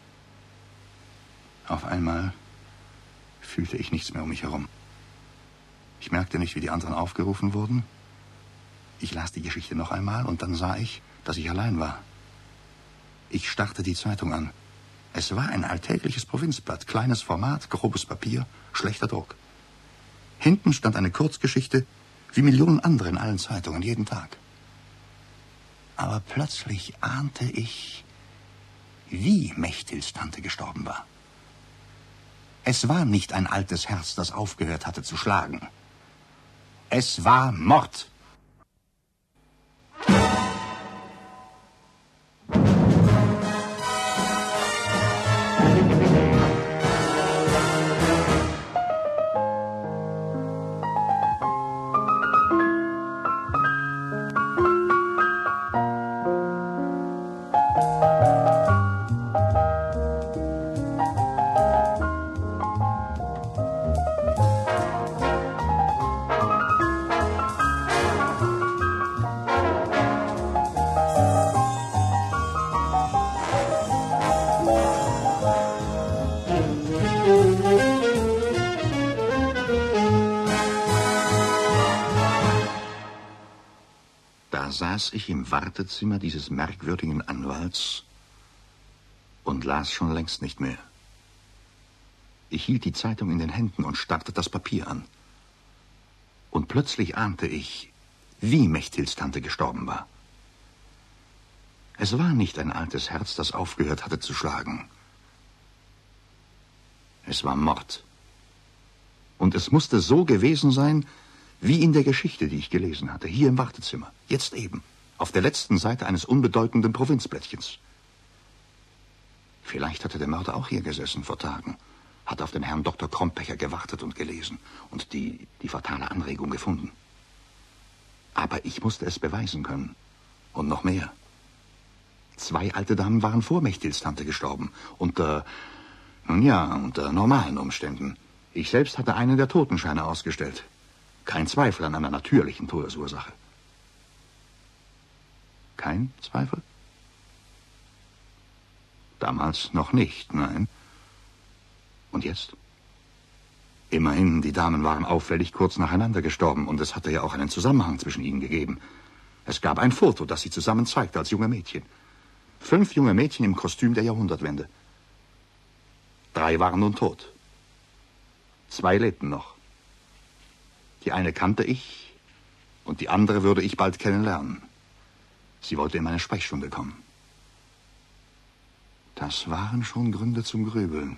Auf einmal fühlte ich nichts mehr um mich herum. Ich merkte nicht, wie die anderen aufgerufen wurden. Ich las die Geschichte noch einmal und dann sah ich, dass ich allein war. Ich starrte die Zeitung an. Es war ein alltägliches Provinzblatt, kleines Format, grobes Papier, schlechter Druck. Hinten stand eine Kurzgeschichte, wie Millionen andere in allen Zeitungen, jeden Tag. Aber plötzlich ahnte ich, wie Mechtils Tante gestorben war. Es war nicht ein altes Herz, das aufgehört hatte zu schlagen. Es war Mord. Saß ich im Wartezimmer dieses merkwürdigen Anwalts und las schon längst nicht mehr. Ich hielt die Zeitung in den Händen und starrte das Papier an. Und plötzlich ahnte ich, wie Mechtils Tante gestorben war. Es war nicht ein altes Herz, das aufgehört hatte zu schlagen. Es war Mord. Und es musste so gewesen sein, wie in der Geschichte, die ich gelesen hatte, hier im Wartezimmer, jetzt eben, auf der letzten Seite eines unbedeutenden Provinzblättchens. Vielleicht hatte der Mörder auch hier gesessen vor Tagen, hatte auf den Herrn Dr. Krompecher gewartet und gelesen und die fatale Anregung gefunden. Aber ich musste es beweisen können. Und noch mehr. 2 alte Damen waren vor Mechtils Tante gestorben, unter normalen Umständen. Ich selbst hatte einen der Totenscheine ausgestellt. Kein Zweifel an einer natürlichen Todesursache. Kein Zweifel? Damals noch nicht, nein. Und jetzt? Immerhin, die Damen waren auffällig kurz nacheinander gestorben und es hatte ja auch einen Zusammenhang zwischen ihnen gegeben. Es gab ein Foto, das sie zusammen zeigte als junge Mädchen. 5 junge Mädchen im Kostüm der Jahrhundertwende. 3 waren nun tot. 2 lebten noch. Die eine kannte ich und die andere würde ich bald kennenlernen. Sie wollte in meine Sprechstunde kommen. Das waren schon Gründe zum Grübeln.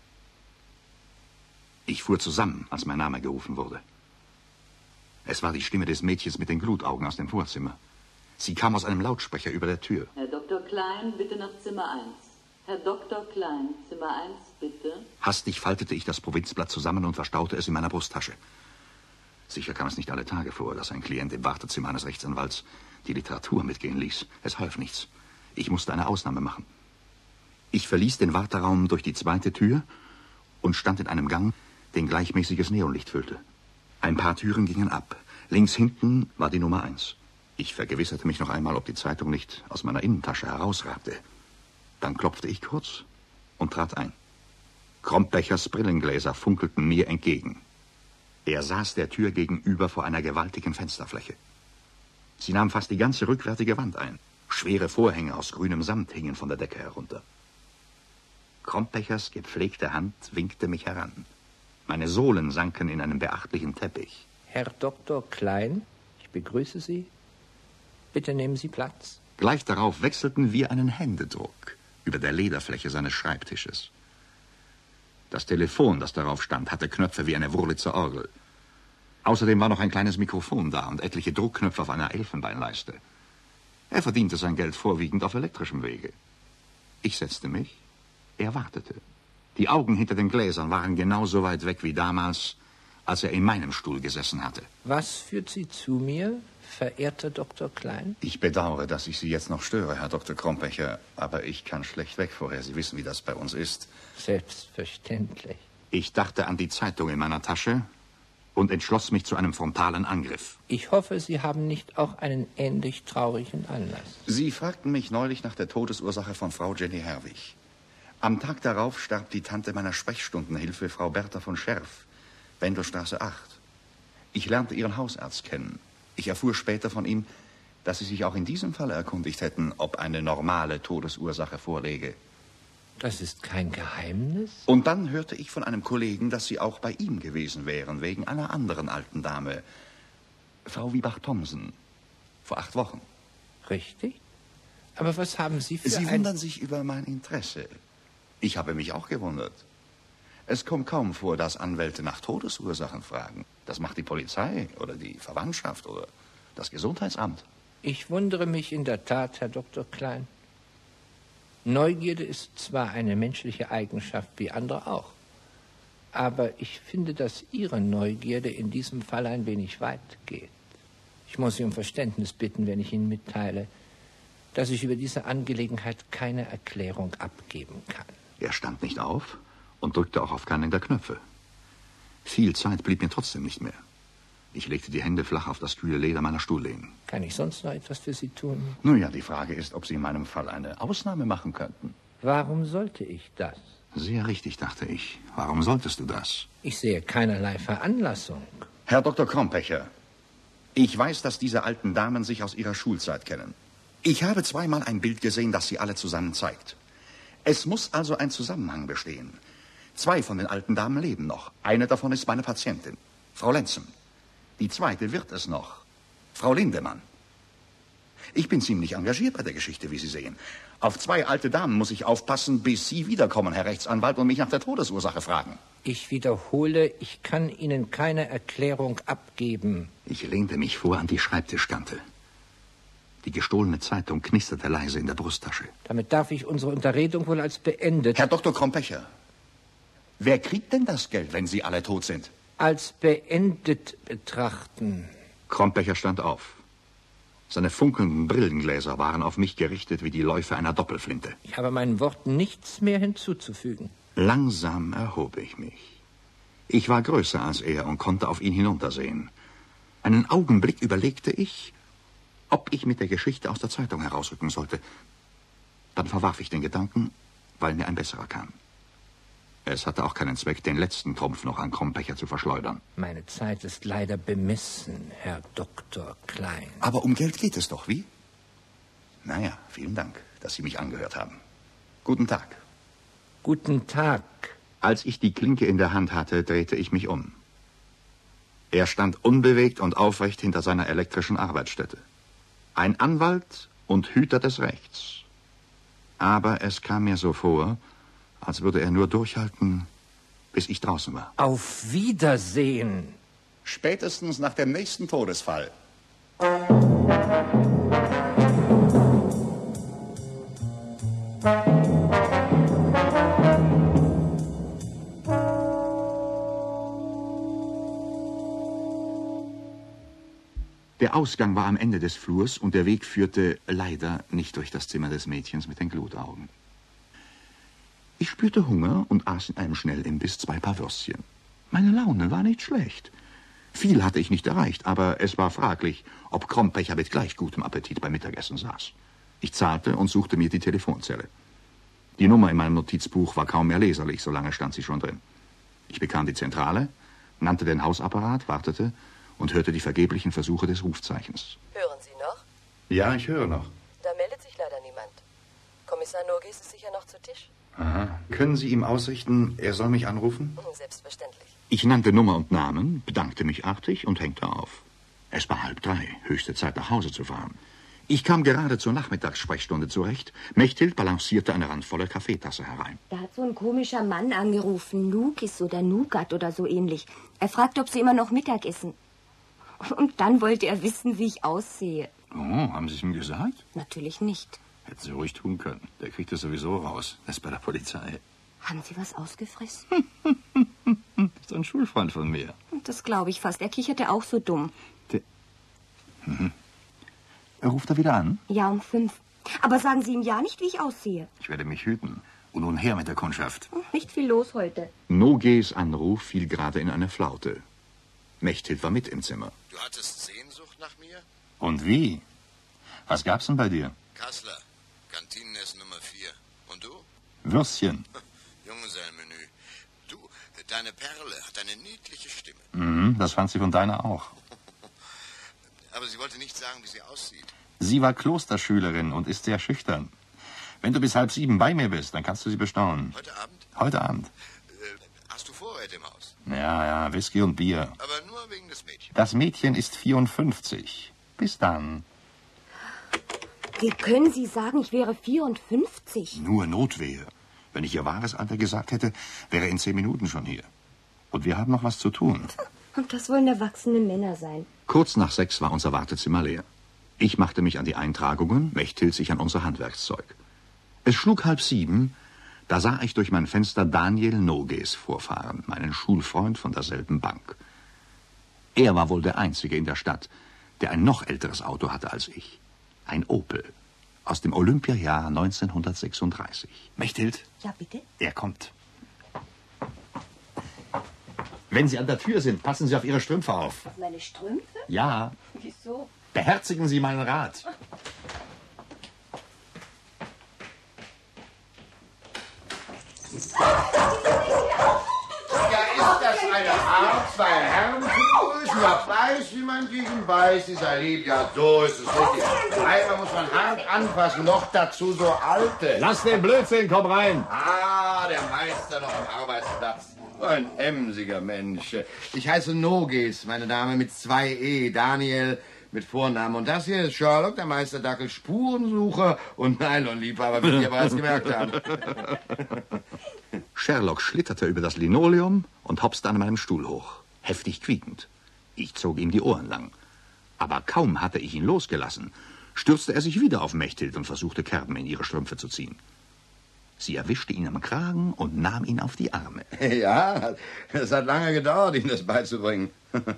Ich fuhr zusammen, als mein Name gerufen wurde. Es war die Stimme des Mädchens mit den Glutaugen aus dem Vorzimmer. Sie kam aus einem Lautsprecher über der Tür. Herr Dr. Klein, bitte nach Zimmer 1. Herr Dr. Klein, Zimmer 1, bitte. Hastig faltete ich das Provinzblatt zusammen und verstaute es in meiner Brusttasche. Sicher kam es nicht alle Tage vor, dass ein Klient im Wartezimmer eines Rechtsanwalts die Literatur mitgehen ließ. Es half nichts. Ich musste eine Ausnahme machen. Ich verließ den Warteraum durch die 2. Tür und stand in einem Gang, den gleichmäßiges Neonlicht füllte. Ein paar Türen gingen ab. Links hinten war die Nummer 1. Ich vergewisserte mich noch einmal, ob die Zeitung nicht aus meiner Innentasche herausragte. Dann klopfte ich kurz und trat ein. Krompechers Brillengläser funkelten mir entgegen. Er saß der Tür gegenüber vor einer gewaltigen Fensterfläche. Sie nahm fast die ganze rückwärtige Wand ein. Schwere Vorhänge aus grünem Samt hingen von der Decke herunter. Krompechers gepflegte Hand winkte mich heran. Meine Sohlen sanken in einen beachtlichen Teppich. Herr Dr. Klein, ich begrüße Sie. Bitte nehmen Sie Platz. Gleich darauf wechselten wir einen Händedruck über der Lederfläche seines Schreibtisches. Das Telefon, das darauf stand, hatte Knöpfe wie eine Wurlitzer Orgel. Außerdem war noch ein kleines Mikrofon da und etliche Druckknöpfe auf einer Elfenbeinleiste. Er verdiente sein Geld vorwiegend auf elektrischem Wege. Ich setzte mich, er wartete. Die Augen hinter den Gläsern waren genauso weit weg wie damals, als er in meinem Stuhl gesessen hatte. Was führt Sie zu mir, verehrter Dr. Klein? Ich bedauere, dass ich Sie jetzt noch störe, Herr Dr. Krompecher, aber ich kann schlecht weg vorher. Sie wissen, wie das bei uns ist. Selbstverständlich. Ich dachte an die Zeitung in meiner Tasche und entschloss mich zu einem frontalen Angriff. Ich hoffe, Sie haben nicht auch einen ähnlich traurigen Anlass. Sie fragten mich neulich nach der Todesursache von Frau Jenny Herwig. Am Tag darauf starb die Tante meiner Sprechstundenhilfe, Frau Bertha von Scherf, Wendelstraße 8. Ich lernte ihren Hausarzt kennen. Ich erfuhr später von ihm, dass Sie sich auch in diesem Fall erkundigt hätten, ob eine normale Todesursache vorläge. Das ist kein Geheimnis? Und dann hörte ich von einem Kollegen, dass Sie auch bei ihm gewesen wären, wegen einer anderen alten Dame, Frau Wiebach-Thomsen, vor 8 Wochen. Richtig. Aber was haben Sie für Sie wundern sich über mein Interesse. Ich habe mich auch gewundert. Es kommt kaum vor, dass Anwälte nach Todesursachen fragen. Das macht die Polizei oder die Verwandtschaft oder das Gesundheitsamt. Ich wundere mich in der Tat, Herr Dr. Klein. Neugierde ist zwar eine menschliche Eigenschaft wie andere auch, aber ich finde, dass Ihre Neugierde in diesem Fall ein wenig weit geht. Ich muss Sie um Verständnis bitten, wenn ich Ihnen mitteile, dass ich über diese Angelegenheit keine Erklärung abgeben kann. Er stand nicht auf und drückte auch auf keinen der Knöpfe. Viel Zeit blieb mir trotzdem nicht mehr. Ich legte die Hände flach auf das kühle Leder meiner Stuhllehnen. Kann ich sonst noch etwas für Sie tun? Nun ja, die Frage ist, ob Sie in meinem Fall eine Ausnahme machen könnten. Warum sollte ich das? Sehr richtig, dachte ich. Warum solltest du das? Ich sehe keinerlei Veranlassung. Herr Dr. Krompecher, ich weiß, dass diese alten Damen sich aus ihrer Schulzeit kennen. Ich habe zweimal ein Bild gesehen, das sie alle zusammen zeigt. Es muss also ein Zusammenhang bestehen. 2 von den alten Damen leben noch. Eine davon ist meine Patientin, Frau Lenzem. Die zweite wird es noch, Frau Lindemann. Ich bin ziemlich engagiert bei der Geschichte, wie Sie sehen. Auf 2 alte Damen muss ich aufpassen, bis Sie wiederkommen, Herr Rechtsanwalt, und mich nach der Todesursache fragen. Ich wiederhole, ich kann Ihnen keine Erklärung abgeben. Ich lehnte mich vor an die Schreibtischkante. Die gestohlene Zeitung knisterte leise in der Brusttasche. Damit darf ich unsere Unterredung wohl als beendet... Herr Dr. Krompecher, wer kriegt denn das Geld, wenn Sie alle tot sind? ...als beendet betrachten. Krompecher stand auf. Seine funkelnden Brillengläser waren auf mich gerichtet wie die Läufe einer Doppelflinte. Ich habe meinen Worten nichts mehr hinzuzufügen. Langsam erhob ich mich. Ich war größer als er und konnte auf ihn hinuntersehen. Einen Augenblick überlegte ich, ob ich mit der Geschichte aus der Zeitung herausrücken sollte. Dann verwarf ich den Gedanken, weil mir ein besserer kam. Es hatte auch keinen Zweck, den letzten Trumpf noch an Krompecher zu verschleudern. Meine Zeit ist leider bemessen, Herr Dr. Klein. Aber um Geld geht es doch, wie? Naja, vielen Dank, dass Sie mich angehört haben. Guten Tag. Guten Tag. Als ich die Klinke in der Hand hatte, drehte ich mich um. Er stand unbewegt und aufrecht hinter seiner elektrischen Arbeitsstätte. Ein Anwalt und Hüter des Rechts. Aber es kam mir so vor, als würde er nur durchhalten, bis ich draußen war. Auf Wiedersehen. Spätestens nach dem nächsten Todesfall. Der Ausgang war am Ende des Flurs und der Weg führte leider nicht durch das Zimmer des Mädchens mit den Glutaugen. Ich spürte Hunger und aß in einem Schnellimbiss 2 Paar Würstchen. Meine Laune war nicht schlecht. Viel hatte ich nicht erreicht, aber es war fraglich, ob Krompecher mit gleich gutem Appetit beim Mittagessen saß. Ich zahlte und suchte mir die Telefonzelle. Die Nummer in meinem Notizbuch war kaum mehr leserlich, so lange stand sie schon drin. Ich bekam die Zentrale, nannte den Hausapparat, wartete und hörte die vergeblichen Versuche des Rufzeichens. Hören Sie noch? Ja, ich höre noch. Da meldet sich leider niemand. Kommissar Nogis ist sicher noch zu Tisch. Aha. Können Sie ihm ausrichten, er soll mich anrufen? Selbstverständlich. Ich nannte Nummer und Namen, bedankte mich artig und hängte auf. Es war 2:30, höchste Zeit nach Hause zu fahren. Ich kam gerade zur Nachmittagssprechstunde zurecht. Mechthild balancierte eine randvolle Kaffeetasse herein. Da hat so ein komischer Mann angerufen, Nugis oder Nougat oder so ähnlich. Er fragte, ob Sie immer noch Mittag essen. Und dann wollte er wissen, wie ich aussehe. Oh, haben Sie es ihm gesagt? Natürlich nicht. Hätten Sie ruhig tun können. Der kriegt es sowieso raus. Er ist bei der Polizei. Haben Sie was ausgefressen? Ist ein Schulfreund von mir. Das glaube ich fast. Er kicherte auch so dumm. Er ruft er wieder an? Ja, um 5. Aber sagen Sie ihm ja nicht, wie ich aussehe. Ich werde mich hüten. Und nun her mit der Kundschaft. Nicht viel los heute. Nogis Anruf fiel gerade in eine Flaute. Mechthild war mit im Zimmer. Du hattest Sehnsucht nach mir? Und wie? Was gab's denn bei dir? Kassler, Kantinenessen Nummer 4. Und du? Würstchen. Junggesellenmenü. Du, deine Perle hat eine niedliche Stimme. Mhm, das fand sie von deiner auch. Aber sie wollte nicht sagen, wie sie aussieht. Sie war Klosterschülerin und ist sehr schüchtern. Wenn du bis 6:30 bei mir bist, dann kannst du sie bestaunen. Heute Abend? Heute Abend. Hast du Vorräte im Haus? Ja, Whisky und Bier. Aber nur wegen des Mädchens. Das Mädchen ist 54. Bis dann. Wie können Sie sagen, ich wäre 54? Nur Notwehe. Wenn ich ihr wahres Alter gesagt hätte, wäre er in 10 Minuten schon hier. Und wir haben noch was zu tun. Und das wollen erwachsene Männer sein. Kurz nach 6 war unser Wartezimmer leer. Ich machte mich an die Eintragungen, Mechthild sich an unser Handwerkszeug. Es schlug 6:30, da sah ich durch mein Fenster Daniel Nogis vorfahren, meinen Schulfreund von derselben Bank. Er war wohl der Einzige in der Stadt, der ein noch älteres Auto hatte als ich. Ein Opel. Aus dem Olympiajahr 1936. Mechthild? Ja, bitte? Er kommt. Wenn Sie an der Tür sind, passen Sie auf Ihre Strümpfe auf. Auf meine Strümpfe? Ja. Wieso? Beherzigen Sie meinen Rat. Ja, ist das eine Art, zwei Herren zu begrüßen? Wer weiß, wie man gegen weiß, dieser lieb. Ja, so ist es richtig. Einmal muss man hart anfassen, noch dazu so alte. Lass den Blödsinn, komm rein. Ah, der Meister noch am Arbeitsplatz. So ein emsiger Mensch. Ich heiße Nogis, meine Dame, mit 2 E. Daniel mit Vornamen. Und das hier ist Sherlock, der Meisterdackel, Spurensucher und Nylonliebhaber, wie Sie bereits gemerkt haben. Sherlock schlitterte über das Linoleum und hopste an meinem Stuhl hoch, heftig quiekend. Ich zog ihm die Ohren lang. Aber kaum hatte ich ihn losgelassen, stürzte er sich wieder auf Mechthild und versuchte, Kerben in ihre Strümpfe zu ziehen. Sie erwischte ihn am Kragen und nahm ihn auf die Arme. Ja, es hat lange gedauert, Ihnen das beizubringen.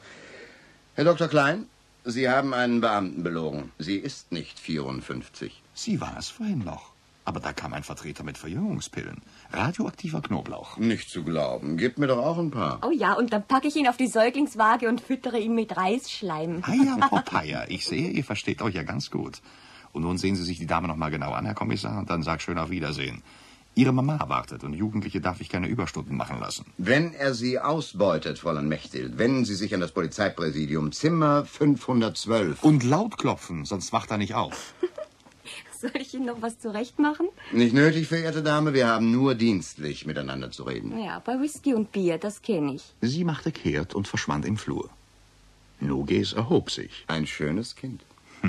Herr Dr. Klein, Sie haben einen Beamten belogen. Sie ist nicht 54. Sie war es vorhin noch. Aber da kam ein Vertreter mit Verjüngungspillen. Radioaktiver Knoblauch. Nicht zu glauben. Gib mir doch auch ein paar. Oh ja, und dann packe ich ihn auf die Säuglingswaage und füttere ihn mit Reisschleim. Heia, Popeye, ich sehe, ihr versteht euch ja ganz gut. Und nun sehen Sie sich die Dame noch mal genau an, Herr Kommissar, und dann sag schön auf Wiedersehen. Ihre Mama wartet und Jugendliche darf ich keine Überstunden machen lassen. Wenn er Sie ausbeutet, Fräulein Mechthild, wenden Sie sich an das Polizeipräsidium, Zimmer 512. Und laut klopfen, sonst wacht er nicht auf. Soll ich Ihnen noch was zurechtmachen? Nicht nötig, verehrte Dame, wir haben nur dienstlich miteinander zu reden. Ja, bei Whisky und Bier, das kenne ich. Sie machte kehrt und verschwand im Flur. Nogis erhob sich. Ein schönes Kind.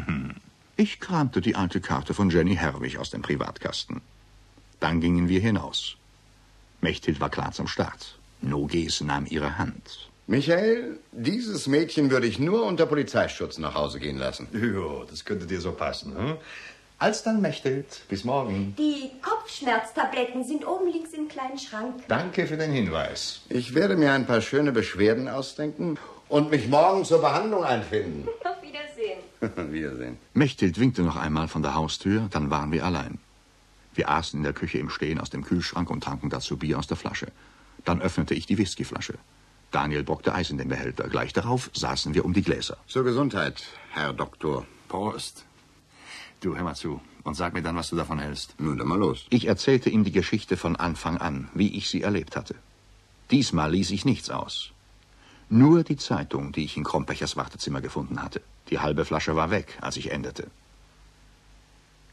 Ich kramte die alte Karte von Jenny Herwig aus dem Privatkasten. Dann gingen wir hinaus. Mechthild war klar zum Start. Nogis nahm ihre Hand. Michael, dieses Mädchen würde ich nur unter Polizeischutz nach Hause gehen lassen. Ja, das könnte dir so passen, hm? Alsdann, Mechthild. Bis morgen. Die Kopfschmerztabletten sind oben links im kleinen Schrank. Danke für den Hinweis. Ich werde mir ein paar schöne Beschwerden ausdenken und mich morgen zur Behandlung einfinden. Auf Wiedersehen. Wiedersehen. Mechthild winkte noch einmal von der Haustür, dann waren wir allein. Wir aßen in der Küche im Stehen aus dem Kühlschrank und tranken dazu Bier aus der Flasche. Dann öffnete ich die Whiskyflasche. Daniel bockte Eis in den Behälter. Gleich darauf saßen wir um die Gläser. Zur Gesundheit, Herr Doktor. Prost. Du, hör mal zu und sag mir dann, was du davon hältst. Nun, dann mal los. Ich erzählte ihm die Geschichte von Anfang an, wie ich sie erlebt hatte. Diesmal ließ ich nichts aus. Nur die Zeitung, die ich in Krompechers Wartezimmer gefunden hatte. Die halbe Flasche war weg, als ich endete.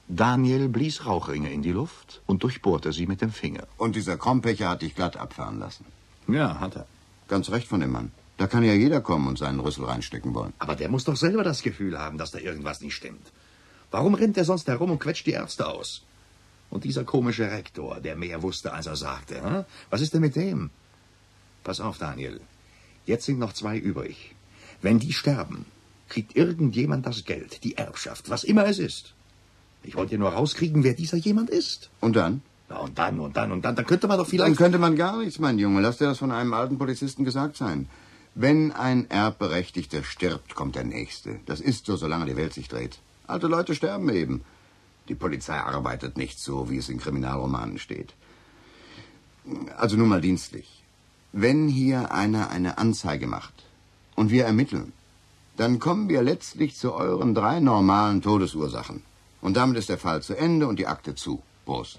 Daniel blies Rauchringe in die Luft und durchbohrte sie mit dem Finger. Und dieser Krompecher hat dich glatt abfahren lassen. Ja, hat er. Ganz recht von dem Mann. Da kann ja jeder kommen und seinen Rüssel reinstecken wollen. Aber der muss doch selber das Gefühl haben, dass da irgendwas nicht stimmt. Warum rennt er sonst herum und quetscht die Ärzte aus? Und dieser komische Rektor, der mehr wusste, als er sagte. Hm? Was ist denn mit dem? Pass auf, Daniel. Jetzt sind noch 2 übrig. Wenn die sterben, kriegt irgendjemand das Geld, die Erbschaft, was immer es ist. Ich wollte ja nur rauskriegen, wer dieser jemand ist. Und dann? Ja, und dann. Dann könnte man doch vielleicht... Dann könnte man gar nichts, mein Junge. Lass dir das von einem alten Polizisten gesagt sein. Wenn ein Erbberechtigter stirbt, kommt der Nächste. Das ist so, solange die Welt sich dreht. Alte Leute sterben eben. Die Polizei arbeitet nicht so, wie es in Kriminalromanen steht. Also nur mal dienstlich. Wenn hier einer eine Anzeige macht und wir ermitteln, dann kommen wir letztlich zu euren 3 normalen Todesursachen. Und damit ist der Fall zu Ende und die Akte zu. Prost.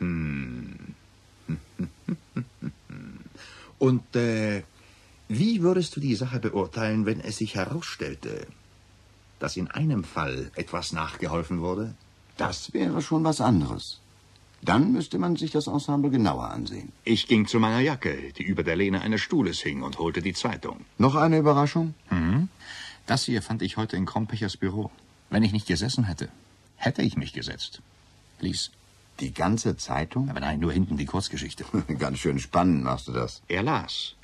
Und wie würdest du die Sache beurteilen, wenn es sich herausstellte, dass in einem Fall etwas nachgeholfen wurde? Das wäre schon was anderes. Dann müsste man sich das Ensemble genauer ansehen. Ich ging zu meiner Jacke, die über der Lehne eines Stuhles hing, und holte die Zeitung. Noch eine Überraschung? Das hier fand ich heute in Krompechers Büro. Wenn ich nicht gesessen hätte, hätte ich mich gesetzt. Lies. Die ganze Zeitung? Aber nein, nur hinten die Kurzgeschichte. Ganz schön spannend machst du das. Er las.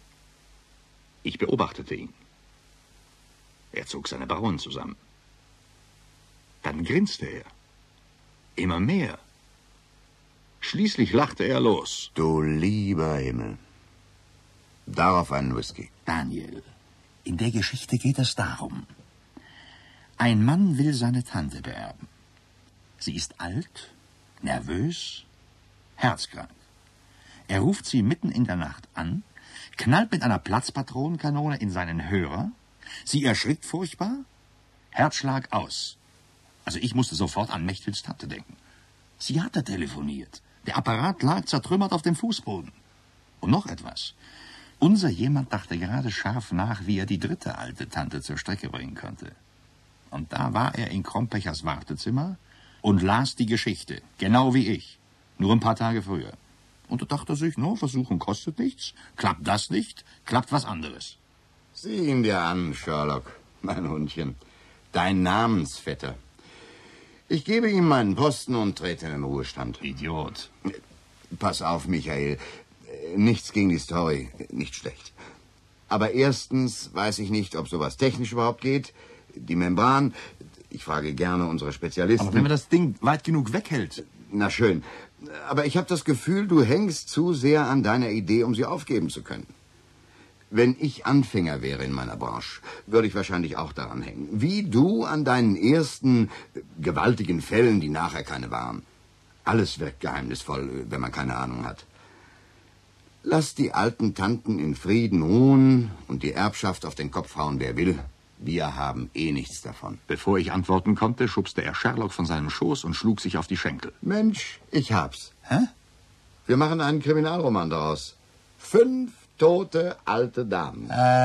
Ich beobachtete ihn. Er zog seine Brauen zusammen. Dann grinste er. Immer mehr. Schließlich lachte er los. Du lieber Himmel. Darauf einen Whisky. Daniel, in der Geschichte geht es darum. Ein Mann will seine Tante beerben. Sie ist alt, nervös, herzkrank. Er ruft sie mitten in der Nacht an, knallt mit einer Platzpatronenkanone in seinen Hörer. Sie erschrickt furchtbar, Herzschlag aus. Also ich musste sofort an Mechtels Tante denken. Sie hatte telefoniert. Der Apparat lag zertrümmert auf dem Fußboden. Und noch etwas. Unser jemand dachte gerade scharf nach, wie er die 3. alte Tante zur Strecke bringen könnte. Und da war er in Krompechers Wartezimmer und las die Geschichte, genau wie ich, nur ein paar Tage früher. Und da dachte er sich, no, versuchen kostet nichts, klappt das nicht, klappt was anderes. Sieh ihn dir an, Sherlock, mein Hundchen, dein Namensvetter. Ich gebe ihm meinen Posten und trete in den Ruhestand. Idiot. Pass auf, Michael, nichts gegen die Story, nicht schlecht. Aber erstens weiß ich nicht, ob sowas technisch überhaupt geht. Die Membran, ich frage gerne unsere Spezialisten. Aber wenn man das Ding weit genug weghält. Na schön. Aber ich habe das Gefühl, du hängst zu sehr an deiner Idee, um sie aufgeben zu können. Wenn ich Anfänger wäre in meiner Branche, würde ich wahrscheinlich auch daran hängen. Wie du an deinen ersten gewaltigen Fällen, die nachher keine waren. Alles wirkt geheimnisvoll, wenn man keine Ahnung hat. Lass die alten Tanten in Frieden ruhen und die Erbschaft auf den Kopf hauen, wer will. Wir haben eh nichts davon. Bevor ich antworten konnte, schubste er Sherlock von seinem Schoß und schlug sich auf die Schenkel. Mensch, ich hab's. Hä? Wir machen einen Kriminalroman daraus. 5 tote alte Damen.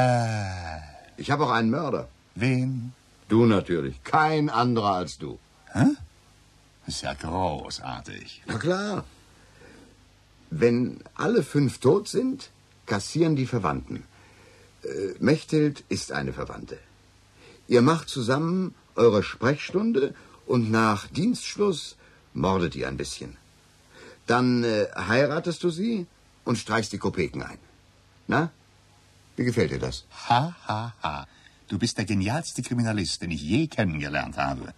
Ich habe auch einen Mörder. Wen? Du natürlich. Kein anderer als du. Hä? Ist ja großartig. Na klar. Wenn alle 5 tot sind, kassieren die Verwandten. Mechthild ist eine Verwandte. Ihr macht zusammen eure Sprechstunde und nach Dienstschluss mordet ihr ein bisschen. Dann heiratest du sie und streichst die Kopeken ein. Na, wie gefällt dir das? Ha, ha, ha. Du bist der genialste Kriminalist, den ich je kennengelernt habe.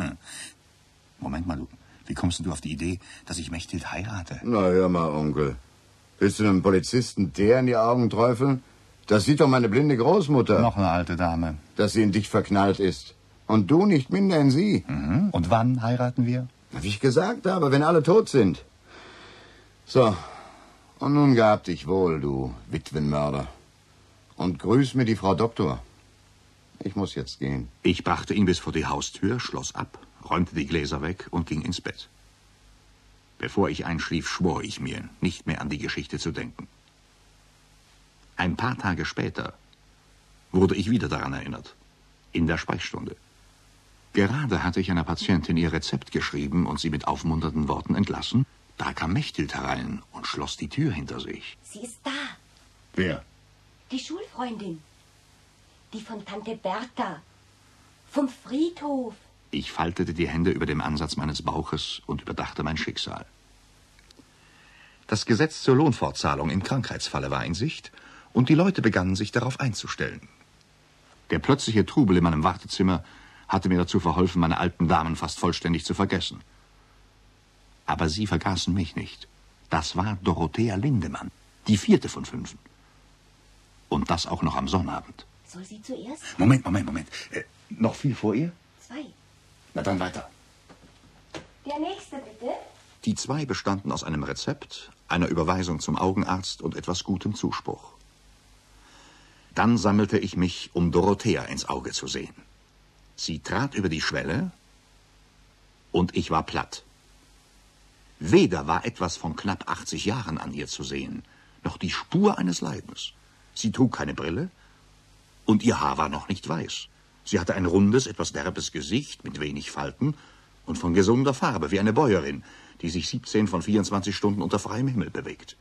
Moment mal, wie kommst denn du auf die Idee, dass ich Mechthild heirate? Na, hör mal, Onkel. Willst du einem Polizisten der in die Augen träufeln? Das sieht doch meine blinde Großmutter. Noch eine alte Dame. Dass sie in dich verknallt ist. Und du nicht minder in sie. Mhm. Und wann heiraten wir? Wie ich gesagt habe, wenn alle tot sind. So, und nun gab dich wohl, du Witwenmörder. Und grüß mir die Frau Doktor. Ich muss jetzt gehen. Ich brachte ihn bis vor die Haustür, schloss ab, räumte die Gläser weg und ging ins Bett. Bevor ich einschlief, schwor ich mir, nicht mehr an die Geschichte zu denken. Ein paar Tage später wurde ich wieder daran erinnert. In der Sprechstunde. Gerade hatte ich einer Patientin ihr Rezept geschrieben und sie mit aufmunternden Worten entlassen. Da kam Mechthild herein und schloss die Tür hinter sich. Sie ist da. Wer? Die Schulfreundin. Die von Tante Bertha. Vom Friedhof. Ich faltete die Hände über dem Ansatz meines Bauches und überdachte mein Schicksal. Das Gesetz zur Lohnfortzahlung im Krankheitsfalle war in Sicht und die Leute begannen sich darauf einzustellen. Der plötzliche Trubel in meinem Wartezimmer hatte mir dazu verholfen, meine alten Damen fast vollständig zu vergessen. Aber sie vergaßen mich nicht. Das war Dorothea Lindemann, die 4. von 5. Und das auch noch am Sonnabend. Soll sie zuerst? Moment. Noch viel vor ihr? 2. Na dann weiter. Der nächste, bitte. Die 2 bestanden aus einem Rezept, einer Überweisung zum Augenarzt und etwas gutem Zuspruch. Dann sammelte ich mich, um Dorothea ins Auge zu sehen. Sie trat über die Schwelle und ich war platt. Weder war etwas von knapp 80 Jahren an ihr zu sehen, noch die Spur eines Leidens. Sie trug keine Brille und ihr Haar war noch nicht weiß. Sie hatte ein rundes, etwas derbes Gesicht mit wenig Falten und von gesunder Farbe, wie eine Bäuerin, die sich 17 von 24 Stunden unter freiem Himmel bewegt.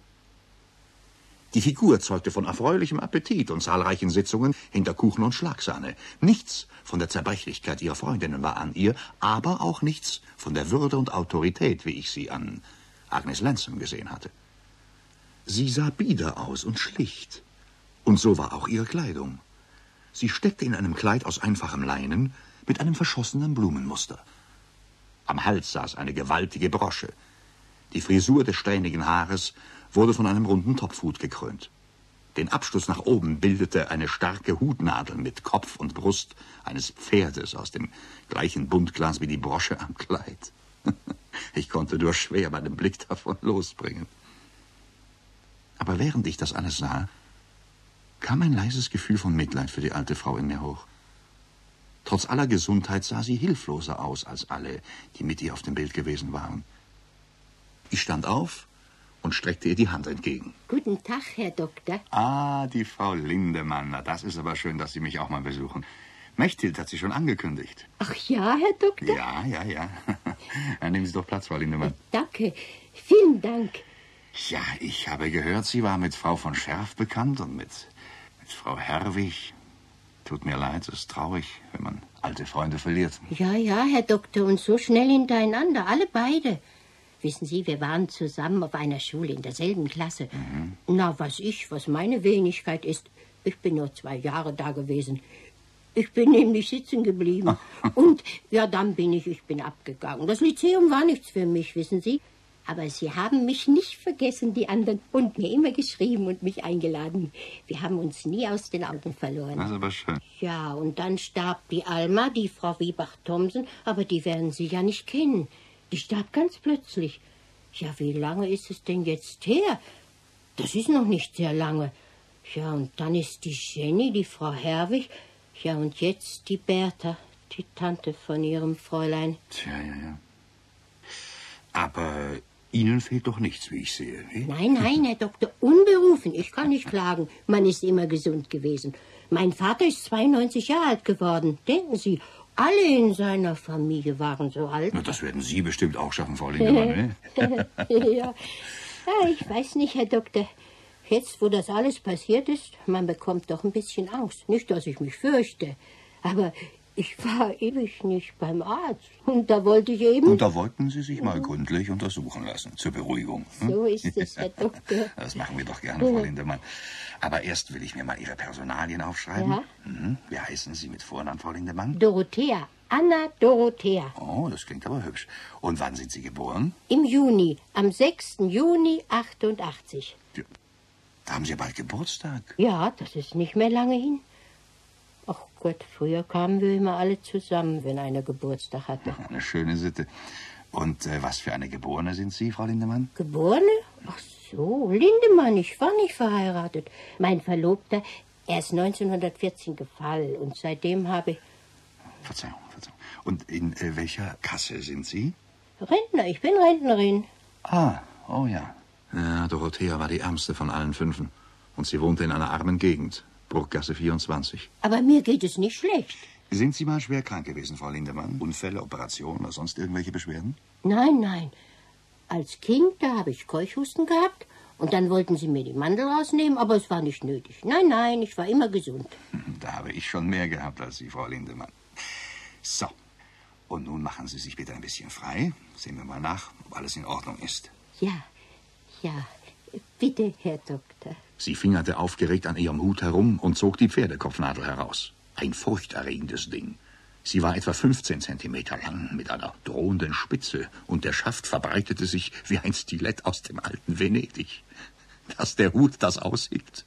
Die Figur zeugte von erfreulichem Appetit und zahlreichen Sitzungen hinter Kuchen und Schlagsahne. Nichts von der Zerbrechlichkeit ihrer Freundinnen war an ihr, aber auch nichts von der Würde und Autorität, wie ich sie an Agnes Lansam gesehen hatte. Sie sah bieder aus und schlicht. Und so war auch ihre Kleidung. Sie steckte in einem Kleid aus einfachem Leinen mit einem verschossenen Blumenmuster. Am Hals saß eine gewaltige Brosche. Die Frisur des strähnigen Haares wurde von einem runden Topfhut gekrönt. Den Abschluss nach oben bildete eine starke Hutnadel mit Kopf und Brust eines Pferdes aus dem gleichen Buntglas wie die Brosche am Kleid. Ich konnte nur schwer meinen Blick davon losbringen. Aber während ich das alles sah, kam ein leises Gefühl von Mitleid für die alte Frau in mir hoch. Trotz aller Gesundheit sah sie hilfloser aus als alle, die mit ihr auf dem Bild gewesen waren. Ich stand auf und streckte ihr die Hand entgegen. Guten Tag, Herr Doktor. Ah, die Frau Lindemann. Na, das ist aber schön, dass Sie mich auch mal besuchen. Mechthild hat Sie schon angekündigt. Ach ja, Herr Doktor? Ja. Dann nehmen Sie doch Platz, Frau Lindemann. Danke, vielen Dank. Ja, ich habe gehört, Sie war mit Frau von Scherf bekannt und mit Frau Herwig. Tut mir leid, es ist traurig, wenn man alte Freunde verliert. Ja, Herr Doktor, und so schnell hintereinander, alle beide. Wissen Sie, wir waren zusammen auf einer Schule in derselben Klasse. Na, was meine Wenigkeit ist. Ich bin nur 2 Jahre da gewesen. Ich bin nämlich sitzen geblieben. Und ja, dann bin ich bin abgegangen. Das Lyzeum war nichts für mich, wissen Sie. Aber Sie haben mich nicht vergessen, die anderen, und mir immer geschrieben und mich eingeladen. Wir haben uns nie aus den Augen verloren. Das ist aber schön. Ja, und dann starb die Alma, die Frau Wiebach-Thomsen, aber die werden Sie ja nicht kennen. Die starb ganz plötzlich. Ja, wie lange ist es denn jetzt her? Das ist noch nicht sehr lange. Ja, und dann ist die Jenny, die Frau Herwig. Ja, und jetzt die Bertha, die Tante von Ihrem Fräulein. Tja. Aber Ihnen fehlt doch nichts, wie ich sehe. Eh? Nein, Herr Doktor, unberufen. Ich kann nicht klagen. Man ist immer gesund gewesen. Mein Vater ist 92 Jahre alt geworden. Denken Sie, alle in seiner Familie waren so alt. Na, das werden Sie bestimmt auch schaffen, Frau Lindemann, ne? Ja, ich weiß nicht, Herr Doktor. Jetzt, wo das alles passiert ist, man bekommt doch ein bisschen Angst. Nicht, dass ich mich fürchte, aber ich war ewig nicht beim Arzt. Und da wollte ich eben... Und da wollten Sie sich mal gründlich untersuchen lassen, zur Beruhigung. So ist es, Herr Doktor. Das machen wir doch gerne, Frau Lindemann. Aber erst will ich mir mal Ihre Personalien aufschreiben. Ja? Wie heißen Sie mit Vornamen, Frau Lindemann? Dorothea. Anna Dorothea. Oh, das klingt aber hübsch. Und wann sind Sie geboren? Im Juni, am 6. Juni 88. Ja, da haben Sie ja bald Geburtstag. Ja, das ist nicht mehr lange hin. Ach Gott, früher kamen wir immer alle zusammen, wenn einer Geburtstag hatte. Eine schöne Sitte. Und was für eine Geborene sind Sie, Frau Lindemann? Geborene? Ach so, Lindemann, ich war nicht verheiratet. Mein Verlobter, er ist 1914 gefallen und seitdem habe ich... Verzeihung. Und in welcher Kasse sind Sie? Rentner, ich bin Rentnerin. Oh ja. Ja, Dorothea war die ärmste von allen 5. Und sie wohnte in einer armen Gegend. Burggasse 24. Aber mir geht es nicht schlecht. Sind Sie mal schwer krank gewesen, Frau Lindemann? Unfälle, Operationen oder sonst irgendwelche Beschwerden? Nein, nein. Als Kind, da habe ich Keuchhusten gehabt. Und dann wollten sie mir die Mandel rausnehmen, aber es war nicht nötig. Nein, nein, ich war immer gesund. Da habe ich schon mehr gehabt als Sie, Frau Lindemann. So, und nun machen Sie sich bitte ein bisschen frei. Sehen wir mal nach, ob alles in Ordnung ist. Ja, bitte, Herr Doktor. Sie fingerte aufgeregt an ihrem Hut herum und zog die Pferdekopfnadel heraus. Ein furchterregendes Ding. Sie war etwa 15 Zentimeter lang, mit einer drohenden Spitze, und der Schaft verbreitete sich wie ein Stilett aus dem alten Venedig. Dass der Hut das aushebt.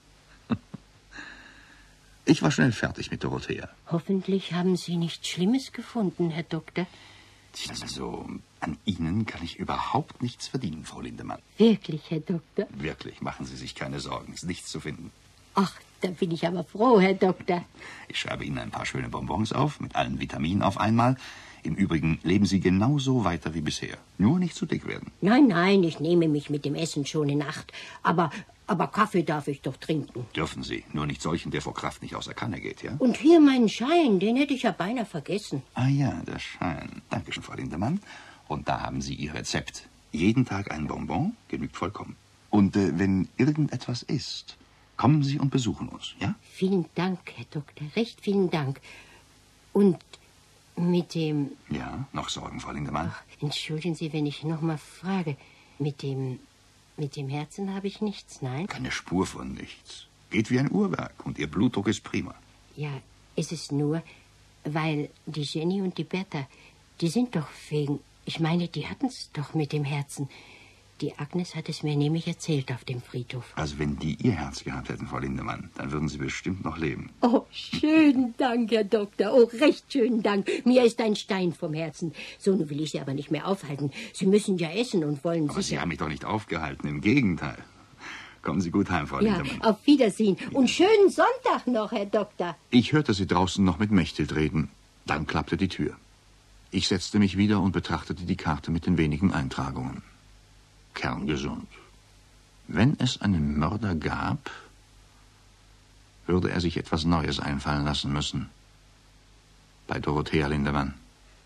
Ich war schnell fertig mit Dorothea. Hoffentlich haben Sie nichts Schlimmes gefunden, Herr Doktor. Also, an Ihnen kann ich überhaupt nichts verdienen, Frau Lindemann. Wirklich, Herr Doktor? Wirklich, machen Sie sich keine Sorgen, ist nichts zu finden. Ach, da bin ich aber froh, Herr Doktor. Ich schreibe Ihnen ein paar schöne Bonbons auf, mit allen Vitaminen auf einmal. Im Übrigen leben Sie genauso weiter wie bisher. Nur nicht zu dick werden. Nein, nein, ich nehme mich mit dem Essen schon in Acht. Aber Kaffee darf ich doch trinken. Dürfen Sie, nur nicht solchen, der vor Kraft nicht aus der Kanne geht, ja? Und hier meinen Schein, den hätte ich ja beinahe vergessen. Ah ja, der Schein. Dankeschön, Frau Lindemann. Und da haben Sie Ihr Rezept. Jeden Tag ein Bonbon, genügt vollkommen. Und wenn irgendetwas ist, kommen Sie und besuchen uns, ja? Vielen Dank, Herr Doktor, recht vielen Dank. Und mit dem... Ja, noch Sorgen, Frau Lindemann? Ach, entschuldigen Sie, wenn ich noch mal frage. Mit dem Herzen habe ich nichts, nein? Keine Spur von nichts. Geht wie ein Uhrwerk und Ihr Blutdruck ist prima. Ja, ist es nur, weil die Jenny und die Bertha, die sind doch wegen... Ich meine, die hatten es doch mit dem Herzen. Die Agnes hat es mir nämlich erzählt auf dem Friedhof. Also wenn die Ihr Herz gehabt hätten, Frau Lindemann, dann würden Sie bestimmt noch leben. Oh, schönen Dank, Herr Doktor. Oh, recht schönen Dank. Mir ist ein Stein vom Herzen. So, nun will ich Sie aber nicht mehr aufhalten. Sie müssen ja essen und wollen Aber sicher... Sie haben mich doch nicht aufgehalten, im Gegenteil. Kommen Sie gut heim, Frau Lindemann. Ja, auf Wiedersehen. Und schönen Sonntag noch, Herr Doktor. Ich hörte Sie draußen noch mit Mechthild reden. Dann klappte die Tür. Ich setzte mich wieder und betrachtete die Karte mit den wenigen Eintragungen. Kerngesund. Wenn es einen Mörder gab, würde er sich etwas Neues einfallen lassen müssen. Bei Dorothea Lindemann.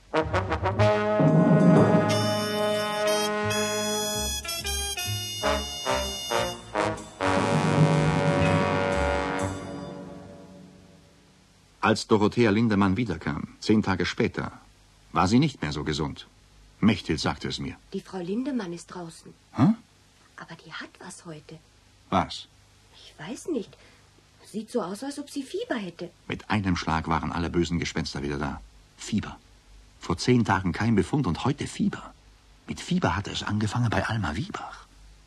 Als Dorothea Lindemann wiederkam, 10 Tage später, war sie nicht mehr so gesund. Mechthild sagte es mir. Die Frau Lindemann ist draußen. Hä? Aber die hat was heute. Was? Ich weiß nicht. Sieht so aus, als ob sie Fieber hätte. Mit einem Schlag waren alle bösen Gespenster wieder da. Fieber. Vor 10 Tagen kein Befund und heute Fieber. Mit Fieber hatte es angefangen bei Alma Wiebach.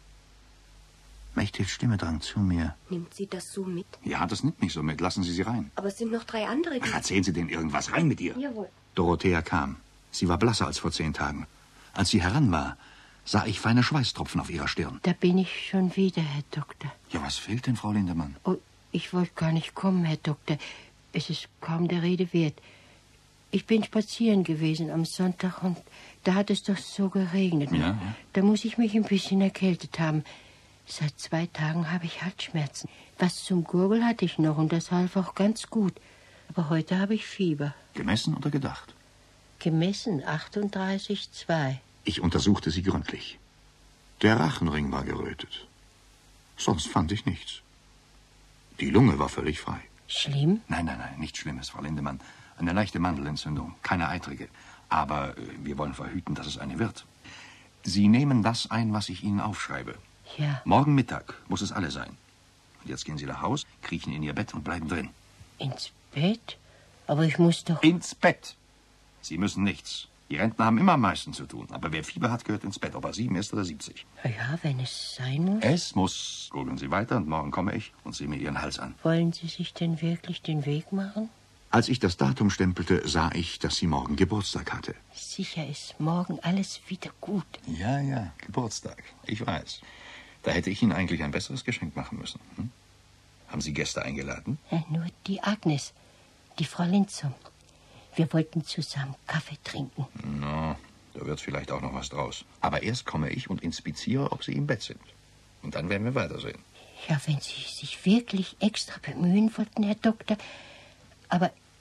Mechthilds Stimme drang zu mir. Nimmt sie das so mit? Ja, das nimmt mich so mit. Lassen Sie sie rein. Aber es sind noch 3 andere. Ach, erzählen Sie denen irgendwas. Rein mit ihr. Jawohl. Dorothea kam. Sie war blasser als vor 10 Tagen. Als sie heran war, sah ich feine Schweißtropfen auf ihrer Stirn. Da bin ich schon wieder, Herr Doktor. Ja, was fehlt denn, Frau Lindemann? Oh, ich wollte gar nicht kommen, Herr Doktor. Es ist kaum der Rede wert. Ich bin spazieren gewesen am Sonntag und da hat es doch so geregnet. Ja. Da muss ich mich ein bisschen erkältet haben. Seit 2 Tagen habe ich Halsschmerzen. Was zum Gurgel hatte ich noch und das half auch ganz gut. Aber heute habe ich Fieber. Gemessen oder gedacht? Gemessen 38,2. Ich untersuchte sie gründlich. Der Rachenring war gerötet. Sonst fand ich nichts. Die Lunge war völlig frei. Schlimm? Nein, nichts Schlimmes, Frau Lindemann. Eine leichte Mandelentzündung, keine eitrige. Aber wir wollen verhüten, dass es eine wird. Sie nehmen das ein, was ich Ihnen aufschreibe. Ja. Morgen Mittag muss es alle sein. Und jetzt gehen Sie nach Haus, kriechen in Ihr Bett und bleiben drin. Ins Bett? Aber ich muss doch... Ins Bett! Sie müssen nichts. Die Rentner haben immer am meisten zu tun. Aber wer Fieber hat, gehört ins Bett, ob er 7 ist oder 70. Ja, wenn es sein muss. Es muss. Gurgeln Sie weiter und morgen komme ich und sehe mir Ihren Hals an. Wollen Sie sich denn wirklich den Weg machen? Als ich das Datum stempelte, sah ich, dass sie morgen Geburtstag hatte. Sicher ist morgen alles wieder gut. Ja, Geburtstag. Ich weiß. Da hätte ich Ihnen eigentlich ein besseres Geschenk machen müssen. Hm? Haben Sie Gäste eingeladen? Ja, nur die Agnes, die Frau Linzum. Wir wollten zusammen Kaffee trinken. Na, da wird vielleicht auch noch was draus. Aber erst komme ich und inspiziere, ob Sie im Bett sind. Und dann werden wir weitersehen. Ja, wenn Sie sich wirklich extra bemühen wollten, Herr Doktor. Aber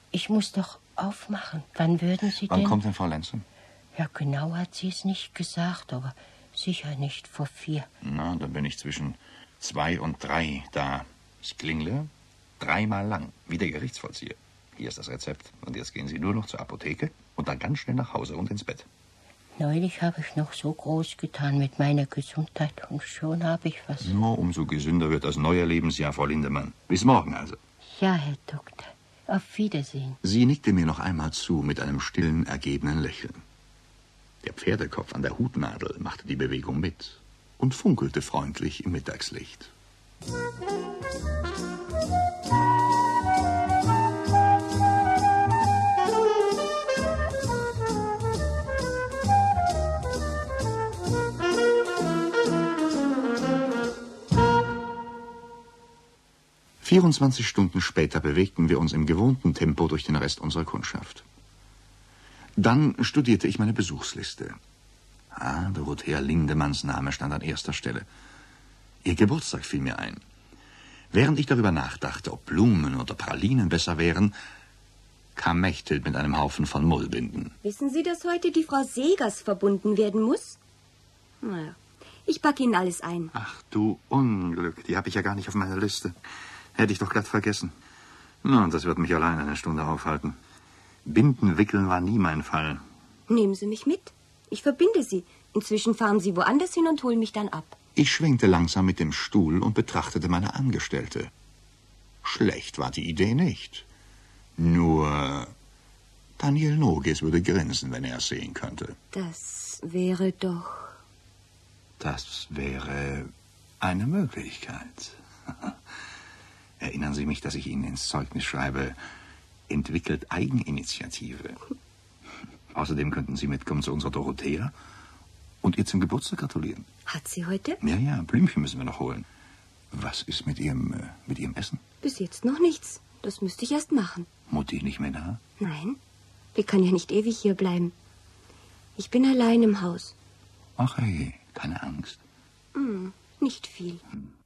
Ich muss doch aufmachen. Wann würden Sie denn... Wann kommt denn Frau Lenzum? Ja, genau hat sie es nicht gesagt, aber sicher nicht vor 4. Na, dann bin ich zwischen 2 und 3 da. Ich klingle 3-mal lang, wie der Gerichtsvollzieher. Hier ist das Rezept. Und jetzt gehen Sie nur noch zur Apotheke und dann ganz schnell nach Hause und ins Bett. Neulich habe ich noch so groß getan mit meiner Gesundheit und schon habe ich was... Nur umso gesünder wird das neue Lebensjahr, Frau Lindemann. Bis morgen also. Ja, Herr Doktor. Auf Wiedersehen. Sie nickte mir noch einmal zu mit einem stillen, ergebenen Lächeln. Der Pferdekopf an der Hutnadel machte die Bewegung mit und funkelte freundlich im Mittagslicht. – 24 Stunden später bewegten wir uns im gewohnten Tempo durch den Rest unserer Kundschaft. Dann studierte ich meine Besuchsliste. Dorothea Lindemanns Name stand an erster Stelle. Ihr Geburtstag fiel mir ein. Während ich darüber nachdachte, ob Blumen oder Pralinen besser wären, kam Mechthild mit einem Haufen von Mullbinden. Wissen Sie, dass heute die Frau Segers verbunden werden muss? Naja, ich packe Ihnen alles ein. Ach du Unglück, die habe ich ja gar nicht auf meiner Liste. Hätte ich doch glatt vergessen. Na, das wird mich allein eine Stunde aufhalten. Binden wickeln war nie mein Fall. Nehmen Sie mich mit. Ich verbinde Sie. Inzwischen fahren Sie woanders hin und holen mich dann ab. Ich schwenkte langsam mit dem Stuhl und betrachtete meine Angestellte. Schlecht war die Idee nicht. Nur Daniel Noges würde grinsen, wenn er es sehen könnte. Das wäre doch... Das wäre eine Möglichkeit. Erinnern Sie mich, dass ich Ihnen ins Zeugnis schreibe, entwickelt Eigeninitiative. Außerdem könnten Sie mitkommen zu unserer Dorothea und ihr zum Geburtstag gratulieren. Hat sie heute? Ja, Blümchen müssen wir noch holen. Was ist mit Ihrem Essen? Bis jetzt noch nichts. Das müsste ich erst machen. Mutti nicht mehr da? Nein, wir können ja nicht ewig hier bleiben. Ich bin allein im Haus. Ach hey, keine Angst. Nicht viel.